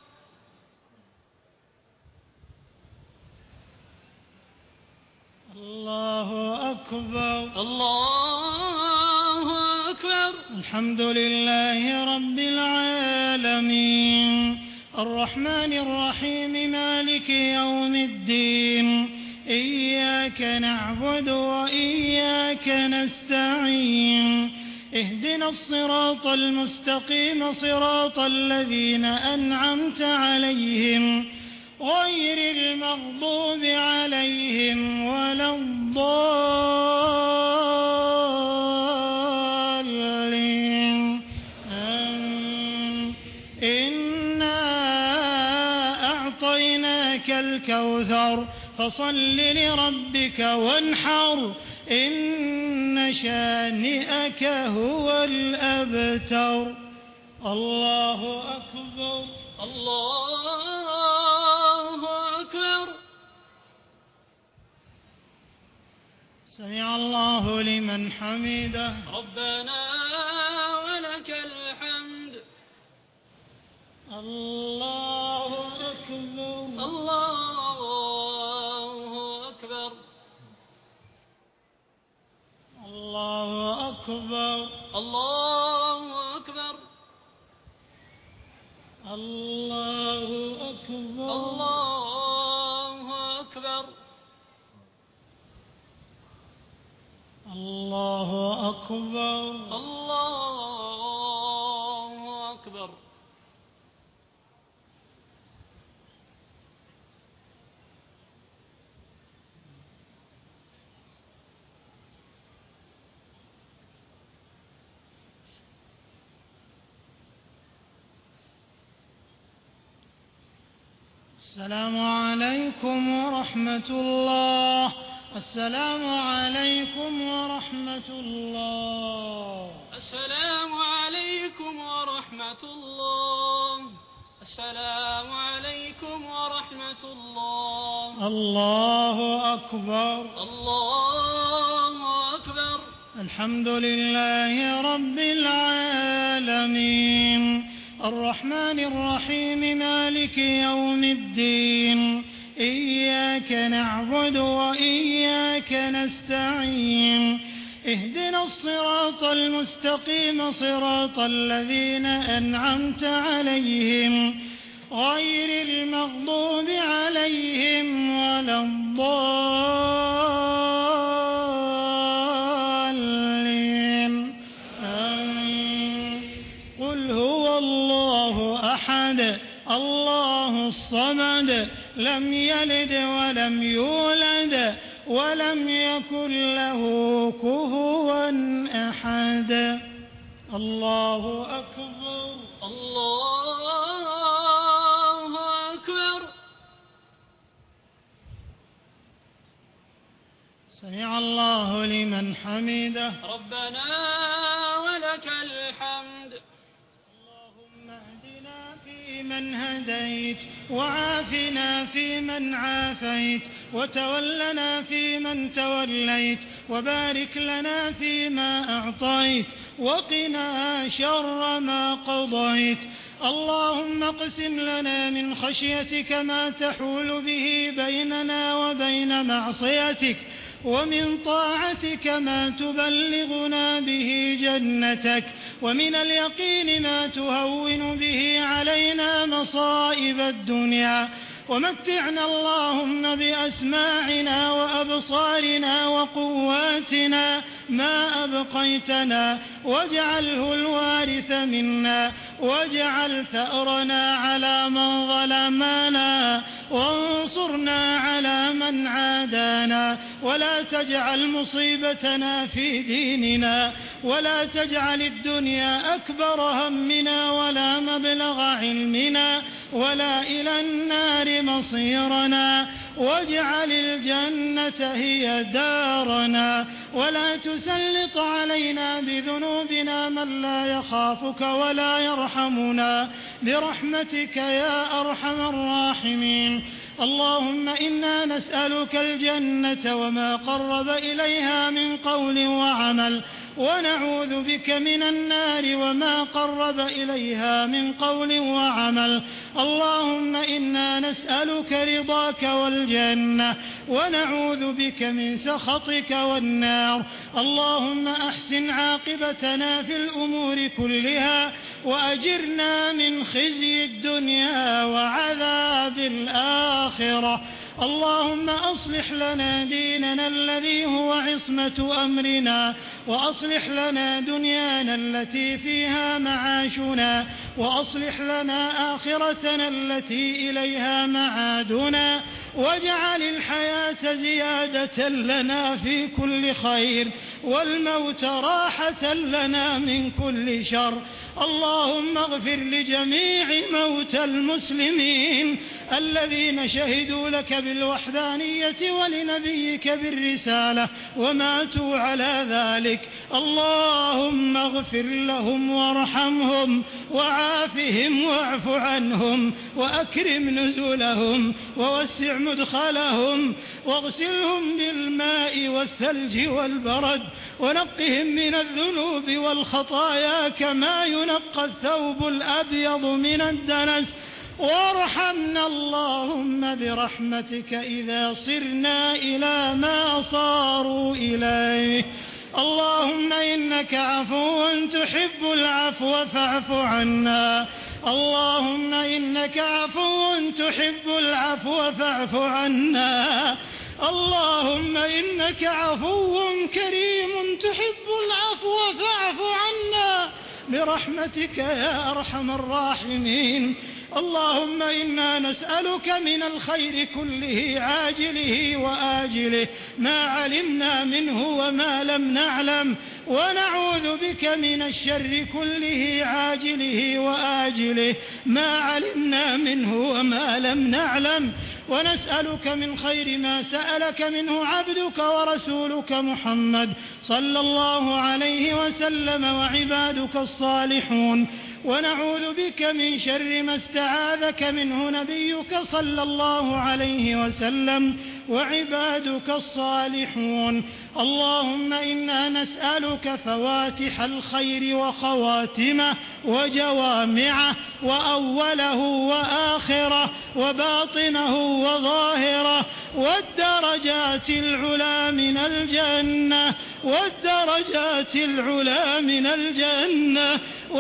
الله أكبر. الله أكبر. الحمد لله رب العالمين الرحمن الرحيم مالك يوم الدين إياك نعبد وإياك نستعين اهدنا الصراط المستقيم صراط الذين أنعمت عليهم غير المغضوب عليهم ولا الضالين آمين. إنا أعطيناك الكوثر فصل لربك وانحر إن شانئك هو الأبتر. الله أكبر. الله أكبر. سمع الله لمن حمده. ربنا ولك الحمد. الله أكبر. الله أكبر. الله أكبر. الله أكبر. الله أكبر. الله أكبر. الله أكبر. الله أكبر. السلام عليكم ورحمة الله. السلام عليكم ورحمة الله. السلام عليكم ورحمة الله. السلام عليكم ورحمة الله. الله أكبر. الله أكبر. الحمد لله رب العالمين الرحمن الرحيم مالك يوم الدين إياك نعبد وإياك نستعين اهدنا الصراط المستقيم صراط الذين أنعمت عليهم غير المغضوب عليهم ولا الضالين آمين. قل هو الله أحد الله الصمد لم يلد ولم يولد ولم يكن له كفوا أحد. الله أكبر. الله أكبر. سمع الله لمن حمده. ربنا ولك الحمد. اللهم اهدنا فيمن هديت وعافنا فيمن عافيت وتولنا فيمن توليت وبارك لنا فيما أعطيت وقنا شر ما قضيت. اللهم اقسم لنا من خشيتك ما تحول به بيننا وبين معصيتك ومن طاعتك ما تبلغنا به جنتك ومن اليقين ما تهون به علينا مصائب الدنيا ومتعنا اللهم بأسماعنا وأبصارنا وقواتنا ما أبقيتنا واجعله الوارث منا واجعل ثأرنا على من ظلمنا وانصرنا على من عادانا ولا تجعل مصيبتنا في ديننا ولا تجعل الدنيا أكبر همنا ولا مبلغ علمنا ولا إلى النار مصيرنا واجعل الجنة هي دارنا ولا تسلط علينا بذنوبنا من لا يخافك ولا يرحمنا برحمتك يا أرحم الراحمين. اللهم إنا نسألك الجنة وما قرب إليها من قول وعمل ونعوذ بك من النار وما قرب إليها من قول وعمل. اللهم إنا نسألك رضاك والجنة ونعوذ بك من سخطك والنار. اللهم أحسن عاقبتنا في الأمور كلها وأجرنا من خزي الدنيا وعذاب الآخرة. اللهم أصلح لنا ديننا الذي هو عصمة أمرنا وأصلح لنا دنيانا التي فيها معاشنا وأصلح لنا آخرتنا التي إليها معادنا واجعل الحياة زيادة لنا في كل خير والموت راحة لنا من كل شر. اللهم اغفر لجميع موتى المسلمين الذين شهدوا لك بالوحدانية ولنبيك بالرسالة وماتوا على ذلك. اللهم اغفر لهم وارحمهم وعافهم واعف عنهم وأكرم نزلهم ووسع مدخلهم واغسلهم بالماء والثلج والبرد ونقهم من الذنوب والخطايا كما ينقى الثوب الأبيض من الدنس. وارحمنا اللهم برحمتك إذا صرنا إلى ما صاروا إليه. اللهم إنك عفو تحب العفو فاعف عنا. اللهم إنك عفو تحب العفو فاعف عنا. اللهم إنك عفو كريم تحب العفو فاعف عنا برحمتك يا أرحم الراحمين. اللهم إنا نسألك من الخير كله عاجله وآجله ما علمنا منه وما لم نعلم ونعوذ بك من الشر كله عاجله وآجله ما علمنا منه وما لم نعلم ونسألك من خير ما سألك منه عبدك ورسولك محمد صلى الله عليه وسلم وعبادك الصالحون ونعوذ بك من شر ما استعاذك منه نبيك صلى الله عليه وسلم وعبادك الصالحون. اللهم إنا نسألك فواتح الخير وخواتمه وجوامعه وأوله وآخره وباطنه وظاهره والدرجات العلى من الجنة والدرجات العلى من الجنة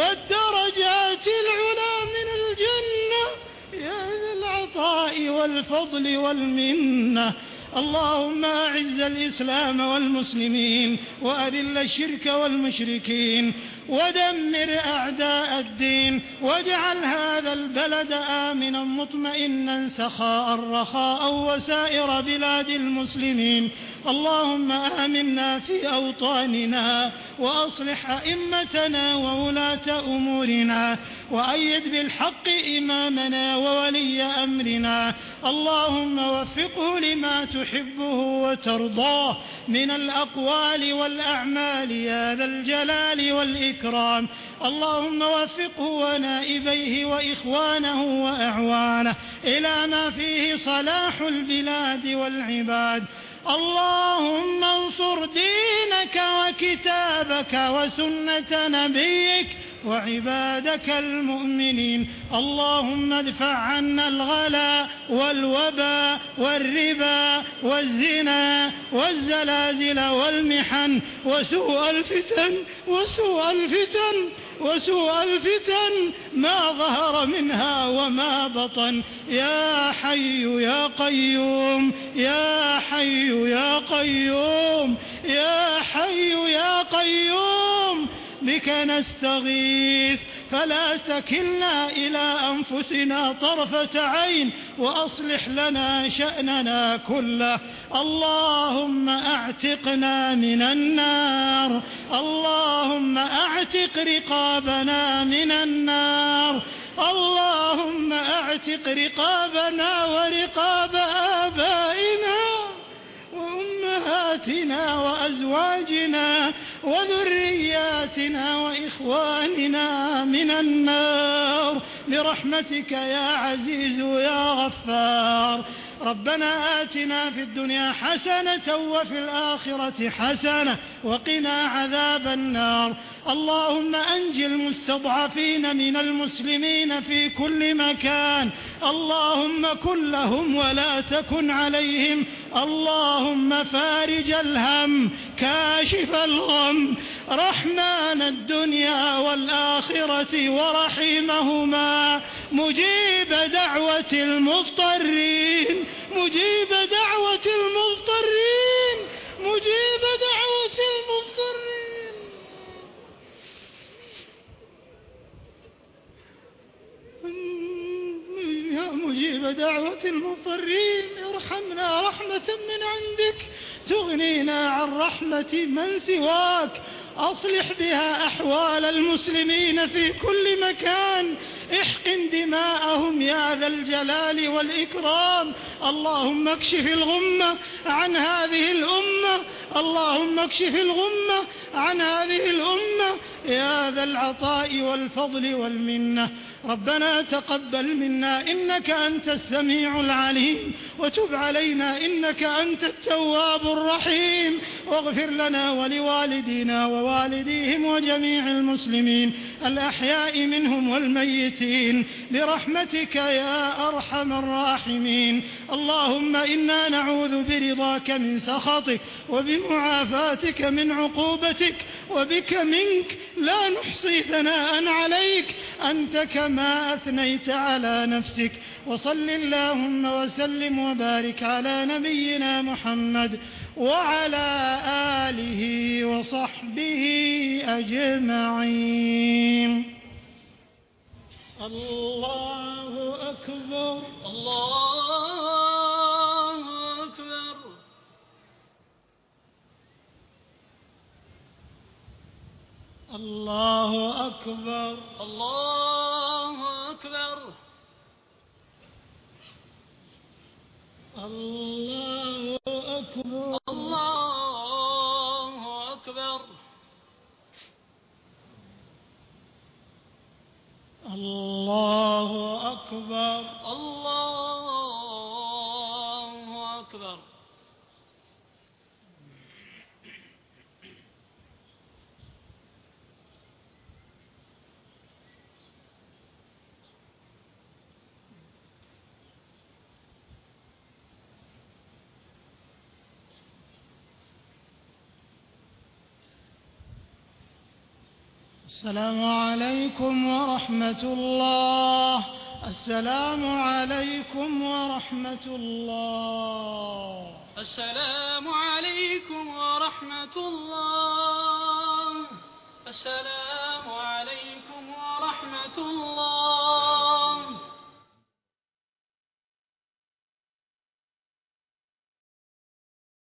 والدرجات العلى من الجنة يا ذا العطاء والفضل والمنة. اللهم أعز الإسلام والمسلمين وأذل الشرك والمشركين ودمر أعداء الدين واجعل هذا البلد آمنا مطمئنا سخاء رخاء وسائر بلاد المسلمين. اللهم آمنا في أوطاننا وأصلح أئمتنا وولاة أمورنا وأيد بالحق إمامنا وولي أمرنا. اللهم وفقه لما تحبه وترضاه من الأقوال والأعمال يا ذا الجلال والإكرام. اللهم وفقه ونائبيه وإخوانه وأعوانه إلى ما فيه صلاح البلاد والعباد. اللهم انصر دينك وكتابك وسنة نبيك وعبادك المؤمنين. اللهم ادفع عنا الغلا والوبا والربا والزنا والزلازل والمحن وسوء الفتن وسوء الفتن وسوء الفتن ما ظهر منها وما بطن. يا حي يا قيوم يا حي يا قيوم يا حي يا قيوم بك نستغيث فلا تكلنا إلى أنفسنا طرفة عين وأصلح لنا شأننا كله. اللهم أعتقنا من النار. اللهم أعتق رقابنا من النار. اللهم أعتق رقابنا ورقاب آبائنا وأمهاتنا وأزواجنا وذرياتنا وإخواننا من النار برحمتك يا عزيز يا غفار. ربنا آتنا في الدنيا حسنة وفي الآخرة حسنة وقنا عذاب النار. اللهم أنج المستضعفين من المسلمين في كل مكان، اللهم كن لهم ولا تكن عليهم، اللهم فارج الهم كاشف الغم رحمن الدنيا والآخرة ورحيمهما، مجيب دعوة المضطرين مجيب دعوة المضطرين مجيب دعوة المضطرين. يا مجيب دعوة المضطرين ارحمنا رحمة من عندك تغنينا عن رحمة من سواك، أصلح بها أحوال المسلمين في كل مكان، احقن دماءهم يا ذا الجلال والإكرام. اللهم اكشف الغمة عن هذه الأمة اللهم اكشف الغمة عن هذه الأمة يا ذا العطاء والفضل والمنة. ربنا تقبل منا إنك أنت السميع العليم، وتب علينا إنك أنت التواب الرحيم، واغفر لنا ولوالدينا ووالديهم وجميع المسلمين الأحياء منهم والميتين برحمتك يا أرحم الراحمين. اللهم إنا نعوذ برضاك من سخطك وبمعافاتك من عقوبتك، وبك منك لا نحصي ثناء عليك أنت كما أثنيت على نفسك. وصل اللهم وسلم وبارك على نبينا محمد وعلى آله وصحبه أجمعين. الله أكبر الله أكبر الله أكبر الله أكبر الله أكبر الله أكبر الله أكبر الله أكبر. السلام عليكم ورحمة الله. السلام عليكم ورحمة الله. السلام عليكم ورحمة الله. السلام عليكم ورحمة الله.